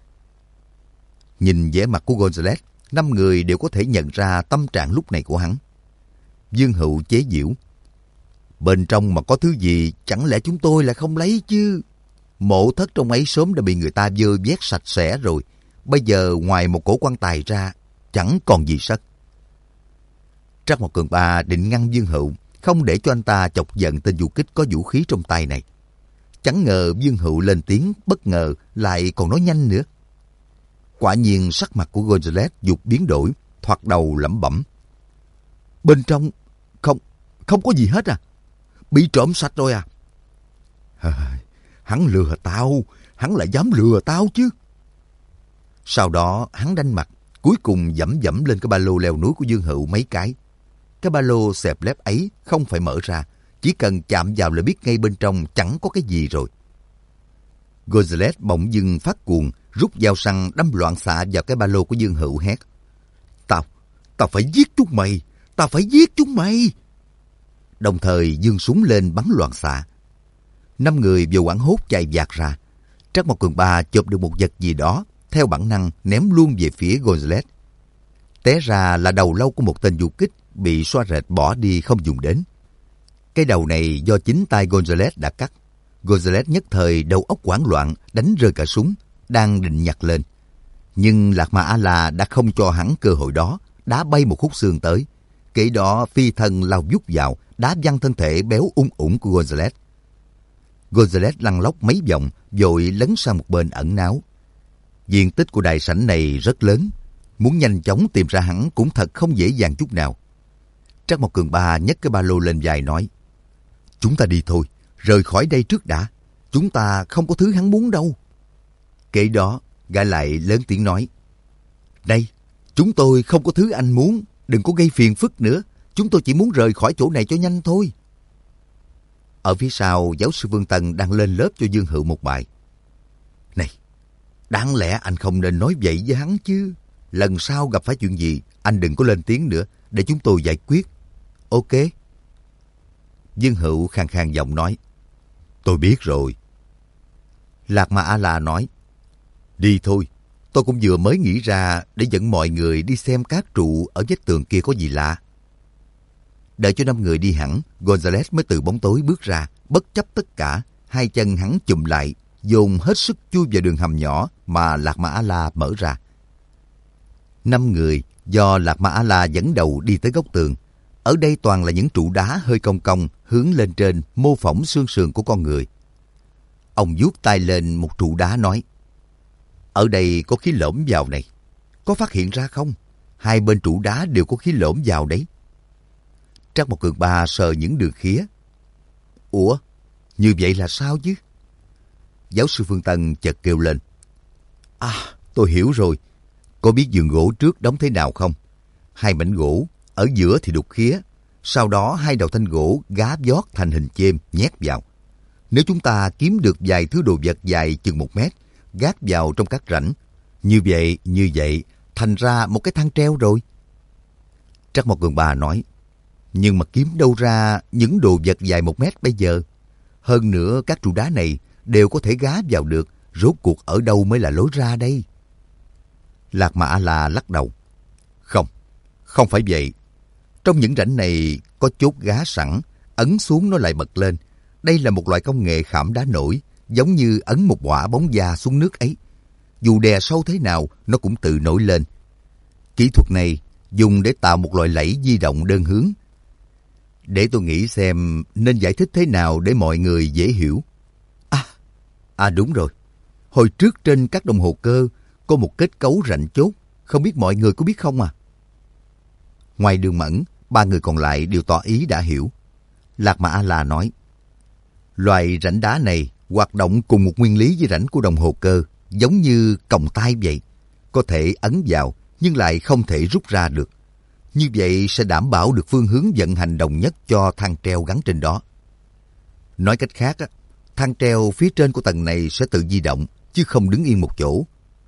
Nhìn vẻ mặt của Gonzales, 5 người đều có thể nhận ra tâm trạng lúc này của hắn. Dương Hựu chế giễu. Bên trong mà có thứ gì, chẳng lẽ chúng tôi lại không lấy chứ? Mộ thất trong ấy sớm đã bị người ta vơ vét sạch sẽ rồi. Bây giờ ngoài một cổ quan tài ra, chẳng còn gì sất. Trác Mộc Cường Ba định ngăn Dương Hựu, không để cho anh ta chọc giận tên du kích có vũ khí trong tay này. Chẳng ngờ Dương Hựu lên tiếng, bất ngờ lại còn nói nhanh nữa. Quả nhiên sắc mặt của Gonzales dục biến đổi, thoạt đầu lẩm bẩm. Bên trong không có gì hết à? Bị trộm sạch rồi à? Hắn lừa tao, hắn lại dám lừa tao chứ. Sau đó hắn đanh mặt, cuối cùng dẫm lên cái ba lô leo núi của Dương Hựu mấy cái. Cái ba lô xẹp lép ấy không phải mở ra, chỉ cần chạm vào là biết ngay bên trong chẳng có cái gì rồi. Gonzales bỗng dưng phát cuồng, rút dao săn đâm loạn xạ vào cái ba lô của Dương Hựu, hét. Tao phải giết chúng mày, tao phải giết chúng mày. Đồng thời giương súng lên bắn loạn xạ. 5 người vừa hoảng hốt chạy vạt ra. Trác Mộc Cường Ba chộp được một vật gì đó, theo bản năng ném luôn về phía Gonzales. Té ra là đầu lâu của một tên du kích bị xoa rệt bỏ đi không dùng đến. Cái đầu này do chính tay Gonzales đã cắt. Gonzales nhất thời đầu óc hoảng loạn, đánh rơi cả súng, đang định nhặt lên. Nhưng Lạc Mà A-la đã không cho hắn cơ hội đó, đá bay một khúc xương tới, Kể đó phi thân lao vút vào, đá văng thân thể béo ủng của Gonzales. Gonzales lăn lóc mấy vòng, vội lấn sang một bên ẩn náu. Diện tích của đại sảnh này rất lớn, muốn nhanh chóng tìm ra hắn cũng thật không dễ dàng chút nào. Trác Mộc Cường Ba nhấc cái ba lô lên vai nói: chúng ta đi thôi, rời khỏi đây trước đã. Chúng ta không có thứ hắn muốn đâu. Kể đó, gã lại lớn tiếng nói: này, chúng tôi không có thứ anh muốn, đừng có gây phiền phức nữa. Chúng tôi chỉ muốn rời khỏi chỗ này cho nhanh thôi. Ở phía sau, giáo sư Vương Tân đang lên lớp cho Dương Hữu một bài. Này, đáng lẽ anh không nên nói vậy với hắn chứ. Lần sau gặp phải chuyện gì, anh đừng có lên tiếng nữa, để chúng tôi giải quyết. Ok. Dương Hữu khàn khàn giọng nói: tôi biết rồi. Lạc Mà A-la nói: đi thôi, tôi cũng vừa mới nghĩ ra để dẫn mọi người đi xem các trụ ở vách tường kia có gì lạ. Đợi cho 5 người đi hẳn, Gonzales mới từ bóng tối bước ra, bất chấp tất cả, hai chân hắn chùm lại, dồn hết sức chui vào đường hầm nhỏ mà Lạc Mà A-la mở ra. 5 người do Lạc Mà A-la dẫn đầu đi tới góc tường. Ở đây toàn là những trụ đá hơi cong cong hướng lên trên, mô phỏng xương sườn của con người. Ông vuốt tay lên một trụ đá nói: ở đây có khí lõm vào này. Có phát hiện ra không? Hai bên trụ đá đều có khí lõm vào đấy. Trác Mộc Cường Ba sờ những đường khía. Ủa, như vậy là sao chứ? Giáo sư Phương Tân chợt kêu lên: à, tôi hiểu rồi. Có biết giường gỗ trước đóng thế nào không? Hai mảnh gỗ, ở giữa thì đục khía. Sau đó hai đầu thanh gỗ gá vót thành hình chêm nhét vào. Nếu chúng ta kiếm được vài thứ đồ vật dài chừng 1 mét, gác vào trong các rãnh, như vậy, thành ra một cái thang treo rồi. Trác Mộc Cường Ba nói: nhưng mà kiếm đâu ra những đồ vật dài 1 mét bây giờ? Hơn nữa các trụ đá này đều có thể gá vào được, rốt cuộc ở đâu mới là lối ra đây? Lạc Mà A-la lắc đầu: không phải vậy. Trong những rãnh này có chốt gá sẵn, ấn xuống nó lại bật lên. Đây là một loại công nghệ khảm đá nổi, giống như ấn một quả bóng da xuống nước ấy. Dù đè sâu thế nào, nó cũng tự nổi lên. Kỹ thuật này dùng để tạo một loại lẫy di động đơn hướng. Để tôi nghĩ xem nên giải thích thế nào để mọi người dễ hiểu. Đúng rồi. Hồi trước trên các đồng hồ cơ có một kết cấu rãnh chốt, không biết mọi người có biết không à? Ngoài Đường Mẫn, 3 người còn lại đều tỏ ý đã hiểu. Lạc Mà A-la nói: loài rãnh đá này hoạt động cùng một nguyên lý với rãnh của đồng hồ cơ, giống như còng tay vậy. Có thể ấn vào, nhưng lại không thể rút ra được. Như vậy sẽ đảm bảo được phương hướng vận hành đồng nhất cho thang treo gắn trên đó. Nói cách khác, thang treo phía trên của tầng này sẽ tự di động, chứ không đứng yên một chỗ.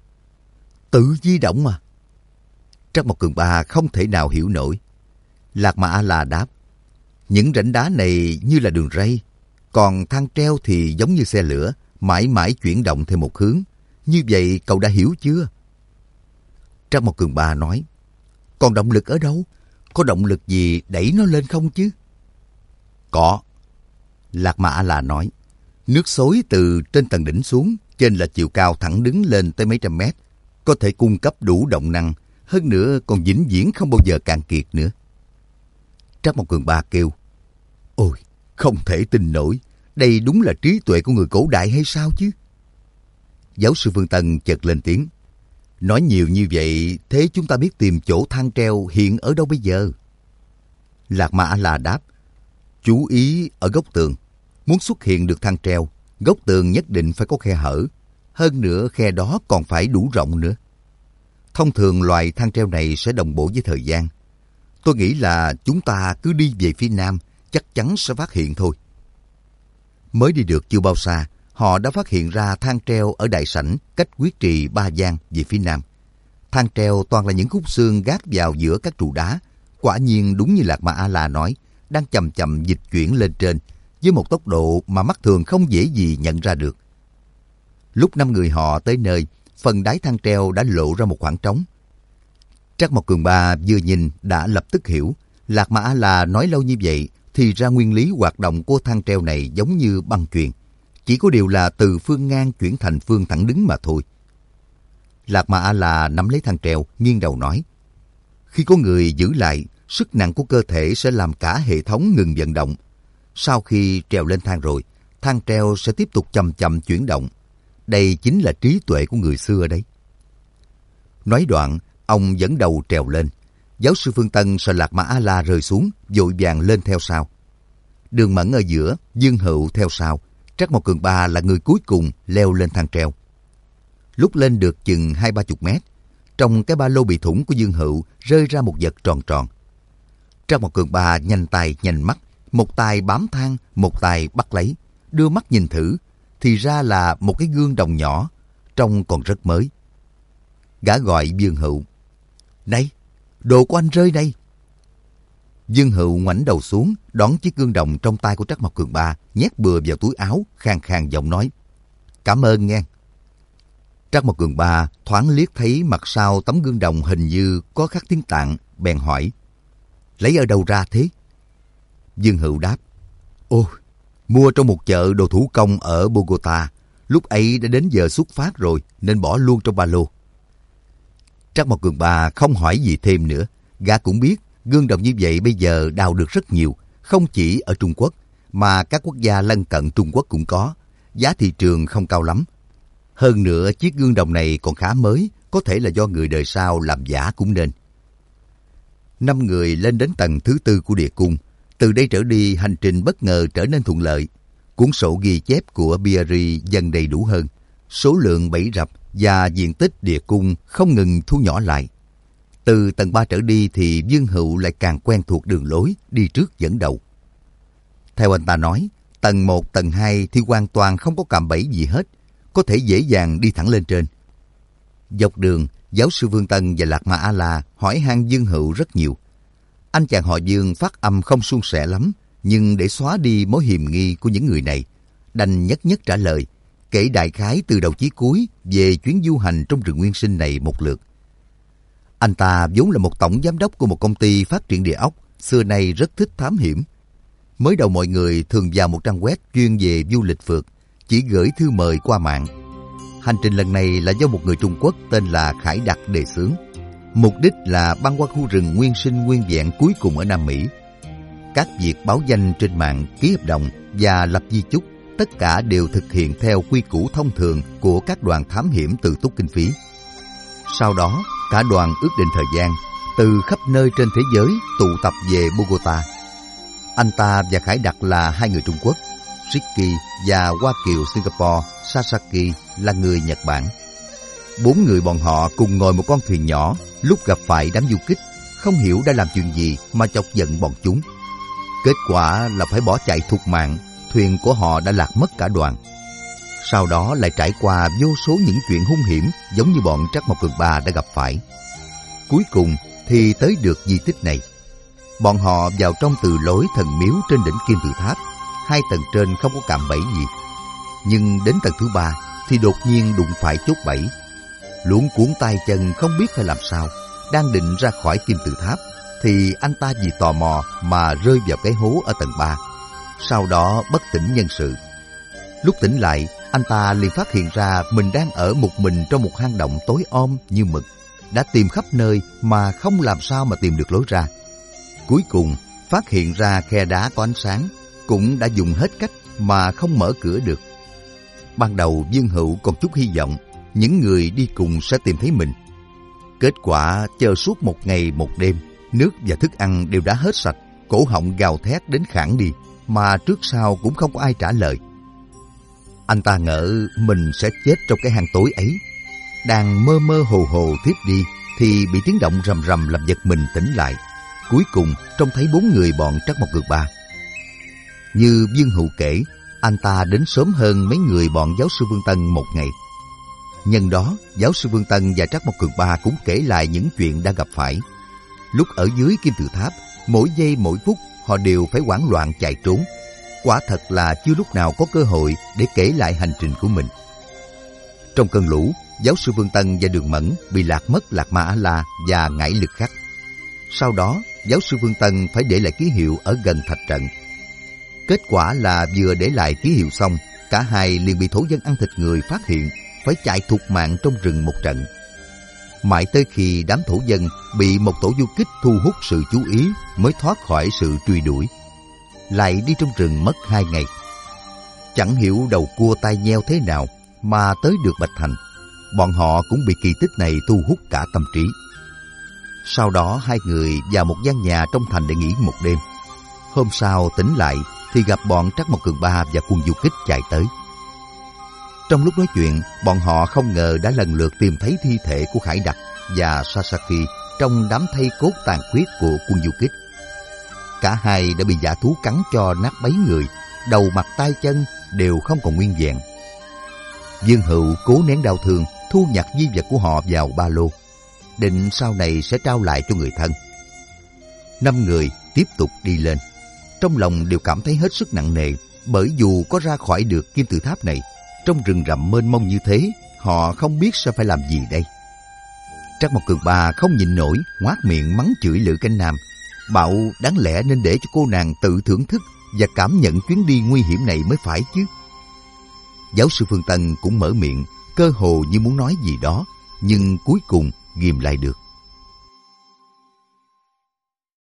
Tự di động à? Trác Mộc Cường Ba không thể nào hiểu nổi. Lạc Mà A-la đáp: những rãnh đá này như là đường ray, còn thang treo thì giống như xe lửa, mãi mãi chuyển động theo một hướng. Như vậy cậu đã hiểu chưa? Trác Mộc Cường Ba nói: còn động lực ở đâu? Có động lực gì đẩy nó lên không chứ? Có. Lạc Mà A-la nói: nước xối từ trên tầng đỉnh xuống, trên là chiều cao thẳng đứng lên tới mấy trăm mét, có thể cung cấp đủ động năng, hơn nữa còn vĩnh viễn không bao giờ cạn kiệt nữa. Trác Mộc Cường Ba kêu: ôi, không thể tin nổi, đây đúng là trí tuệ của người cổ đại hay sao chứ? Giáo sư Phương Tân chợt lên tiếng: nói nhiều như vậy, thế chúng ta biết tìm chỗ thang treo hiện ở đâu bây giờ? Lạc Mà A-la đáp: chú ý ở góc tường. Muốn xuất hiện được thang treo, góc tường nhất định phải có khe hở. Hơn nữa khe đó còn phải đủ rộng nữa. Thông thường loài thang treo này sẽ đồng bộ với thời gian. Tôi nghĩ là chúng ta cứ đi về phía nam, chắc chắn sẽ phát hiện thôi. Mới đi được chưa bao xa, họ đã phát hiện ra thang treo ở đại sảnh cách Quyết Trì 3 gian về phía nam. Thang treo toàn là những khúc xương gác vào giữa các trụ đá. Quả nhiên đúng như Lạc Mà A-la nói, đang chậm chậm dịch chuyển lên trên với một tốc độ mà mắt thường không dễ gì nhận ra được. Lúc 5 người họ tới nơi, phần đáy thang treo đã lộ ra một khoảng trống. Trác Mộc Cường Ba vừa nhìn đã lập tức hiểu. Lạc Mà A-la nói lâu như vậy thì ra nguyên lý hoạt động của thang treo này giống như băng chuyền, chỉ có điều là từ phương ngang chuyển thành phương thẳng đứng mà thôi. Lạc Mà A-la nắm lấy thang treo, nghiêng đầu nói: khi có người giữ lại sức nặng của cơ thể sẽ làm cả hệ thống ngừng vận động. Sau khi trèo lên thang rồi, thang treo sẽ tiếp tục chậm chậm chuyển động. Đây chính là trí tuệ của người xưa đấy. Nói đoạn, ông dẫn đầu trèo lên. Giáo sư Phương Tân sợ Lạc Mã A-la rơi xuống, vội vàng lên theo sau. Đường Mẫn ở giữa, Dương Hựu theo sau. Trắc Mộc Cường Ba là người cuối cùng leo lên thang treo. Lúc lên được chừng 20-30 mét, trong cái ba lô bị thủng của Dương Hựu rơi ra một vật tròn tròn. Trắc Mộc Cường Ba nhanh tay nhanh mắt, một tay bám thang, một tay bắt lấy, đưa mắt nhìn thử, thì ra là một cái gương đồng nhỏ, trông còn rất mới. Gã gọi Dương Hựu: "Này, đồ của anh rơi đây." Dương Hựu ngoảnh đầu xuống, đón chiếc gương đồng trong tay của Trắc Mộc Cường Ba, nhét bừa vào túi áo, khàn khàn giọng nói: "Cảm ơn nghe." Trắc Mộc Cường Ba thoáng liếc thấy mặt sau tấm gương đồng hình như có khắc tiếng Tạng, bèn hỏi: "Lấy ở đâu ra thế?" Dương Hựu đáp: "Ồ, mua trong một chợ đồ thủ công ở Bogota. Lúc ấy đã đến giờ xuất phát rồi nên bỏ luôn trong ba lô." Trắc Mộc Cường Ba không hỏi gì thêm nữa. Gã cũng biết gương đồng như vậy bây giờ đào được rất nhiều, không chỉ ở Trung Quốc mà các quốc gia lân cận Trung Quốc cũng có. Giá thị trường không cao lắm. Hơn nữa chiếc gương đồng này còn khá mới, có thể là do người đời sau làm giả cũng nên. 5 người lên đến tầng thứ 4 của địa cung. Từ đây trở đi hành trình bất ngờ trở nên thuận lợi. Cuốn sổ ghi chép của Biari dần đầy đủ hơn. Số lượng bẫy rập và diện tích địa cung không ngừng thu nhỏ lại. Từ tầng 3 trở đi thì Dương Hựu lại càng quen thuộc đường lối, đi trước dẫn đầu. Theo anh ta nói, tầng 1, tầng 2 thì hoàn toàn không có cạm bẫy gì hết, có thể dễ dàng đi thẳng lên trên. Dọc đường, giáo sư Phương Tân và Lạc Mã A-la hỏi han Dương Hựu rất nhiều. Anh chàng họ Dương phát âm không suôn sẻ lắm, nhưng để xóa đi mối hiềm nghi của những người này, đành nhất nhất trả lời, kể đại khái từ đầu chí cuối về chuyến du hành trong rừng nguyên sinh này một lượt. Anh ta vốn là một tổng giám đốc của một công ty phát triển địa ốc, xưa nay rất thích thám hiểm. Mới đầu mọi người thường vào một trang web chuyên về du lịch phượt, chỉ gửi thư mời qua mạng. Hành trình lần này là do một người Trung Quốc tên là Khải Đặc đề xướng. Mục đích là băng qua khu rừng nguyên sinh nguyên vẹn cuối cùng ở Nam Mỹ. Các việc báo danh trên mạng, ký hợp đồng và lập di chúc, tất cả đều thực hiện theo quy củ thông thường của các đoàn thám hiểm tự túc kinh phí. Sau đó, cả đoàn ước định thời gian, từ khắp nơi trên thế giới tụ tập về Bogota. Anh ta và Khải Đặc là 2 người Trung Quốc, Ricky và Hoa Kiều Singapore Sasaki là người Nhật Bản. 4 người bọn họ cùng ngồi một con thuyền nhỏ, lúc gặp phải đám du kích, không hiểu đã làm chuyện gì mà chọc giận bọn chúng. Kết quả là phải bỏ chạy thục mạng, thuyền của họ đã lạc mất cả đoàn. Sau đó lại trải qua vô số những chuyện hung hiểm giống như bọn Trắc Mộc Cường Ba đã gặp phải. Cuối cùng thì tới được di tích này. Bọn họ vào trong từ lối thần miếu trên đỉnh Kim Tự Tháp. 2 tầng trên không có cạm bẫy gì. Nhưng đến tầng thứ 3 thì đột nhiên đụng phải chốt bẫy. Luống cuống tay chân không biết phải làm sao. Đang định ra khỏi Kim Tự Tháp thì anh ta vì tò mò mà rơi vào cái hố ở tầng 3. Sau đó bất tỉnh nhân sự. Lúc tỉnh lại, anh ta liền phát hiện ra mình đang ở một mình trong một hang động tối om như mực. Đã tìm khắp nơi mà không làm sao mà tìm được lối ra. Cuối cùng, phát hiện ra khe đá có ánh sáng, cũng đã dùng hết cách mà không mở cửa được. Ban đầu Dương Hựu còn chút hy vọng những người đi cùng sẽ tìm thấy mình. Kết quả chờ suốt một ngày một đêm, nước và thức ăn đều đã hết sạch, cổ họng gào thét đến khản đi, mà trước sau cũng không có ai trả lời. Anh ta ngỡ mình sẽ chết trong cái hang tối ấy. Đang mơ mơ hồ hồ thiếp đi thì bị tiếng động rầm rầm làm giật mình tỉnh lại. Cuối cùng trông thấy 4 người bọn Trắc Mộc Cường Ba. Như Dương Hựu kể, anh ta đến sớm hơn mấy người bọn giáo sư Vương Tân một ngày. Nhân đó, giáo sư Vương Tân và Trắc Mộc Cường Ba cũng kể lại những chuyện đã gặp phải. Lúc ở dưới Kim Tự Tháp, mỗi giây mỗi phút họ đều phải hoảng loạn chạy trốn. Quả thật là chưa lúc nào có cơ hội để kể lại hành trình của mình. Trong cơn lũ, giáo sư Vương Tân và Đường Mẫn bị lạc mất Lạc Mã A-la và Ngải Lực Khắc. Sau đó, giáo sư Vương Tân phải để lại ký hiệu ở gần thạch trận. Kết quả là vừa để lại ký hiệu xong, cả hai liền bị thổ dân ăn thịt người phát hiện, phải chạy thục mạng trong rừng một trận. Mãi tới khi đám thổ dân bị một tổ du kích thu hút sự chú ý mới thoát khỏi sự truy đuổi. Lại đi trong rừng mất 2 ngày. Chẳng hiểu đầu cua tai nheo thế nào mà tới được Bạch Thành. Bọn họ cũng bị kỳ tích này thu hút cả tâm trí. Sau đó 2 người vào một gian nhà trong thành để nghỉ một đêm. Hôm sau tỉnh lại thì gặp bọn Trắc Mộc Cường Ba và quân du kích chạy tới. Trong lúc nói chuyện, bọn họ không ngờ đã lần lượt tìm thấy thi thể của Khải Đặc và Sasaki trong đám thây cốt tàn khuyết của quân du kích. Cả hai đã bị dã thú cắn cho nát bấy người, đầu mặt tay chân đều không còn nguyên vẹn. Dương Hữu cố nén đau thương, thu nhặt di vật của họ vào ba lô, định sau này sẽ trao lại cho người thân. 5 người tiếp tục đi lên. Trong lòng đều cảm thấy hết sức nặng nề, bởi dù có ra khỏi được kim tự tháp này, trong rừng rậm mênh mông như thế, họ không biết sẽ phải làm gì đây. Trắc Mộc Cường Ba không nhịn nổi, ngoác miệng mắng chửi Lữ Cánh Nam, bảo đáng lẽ nên để cho cô nàng tự thưởng thức và cảm nhận chuyến đi nguy hiểm này mới phải chứ. Giáo sư Phương Tân cũng mở miệng, cơ hồ như muốn nói gì đó, nhưng cuối cùng ghìm lại được.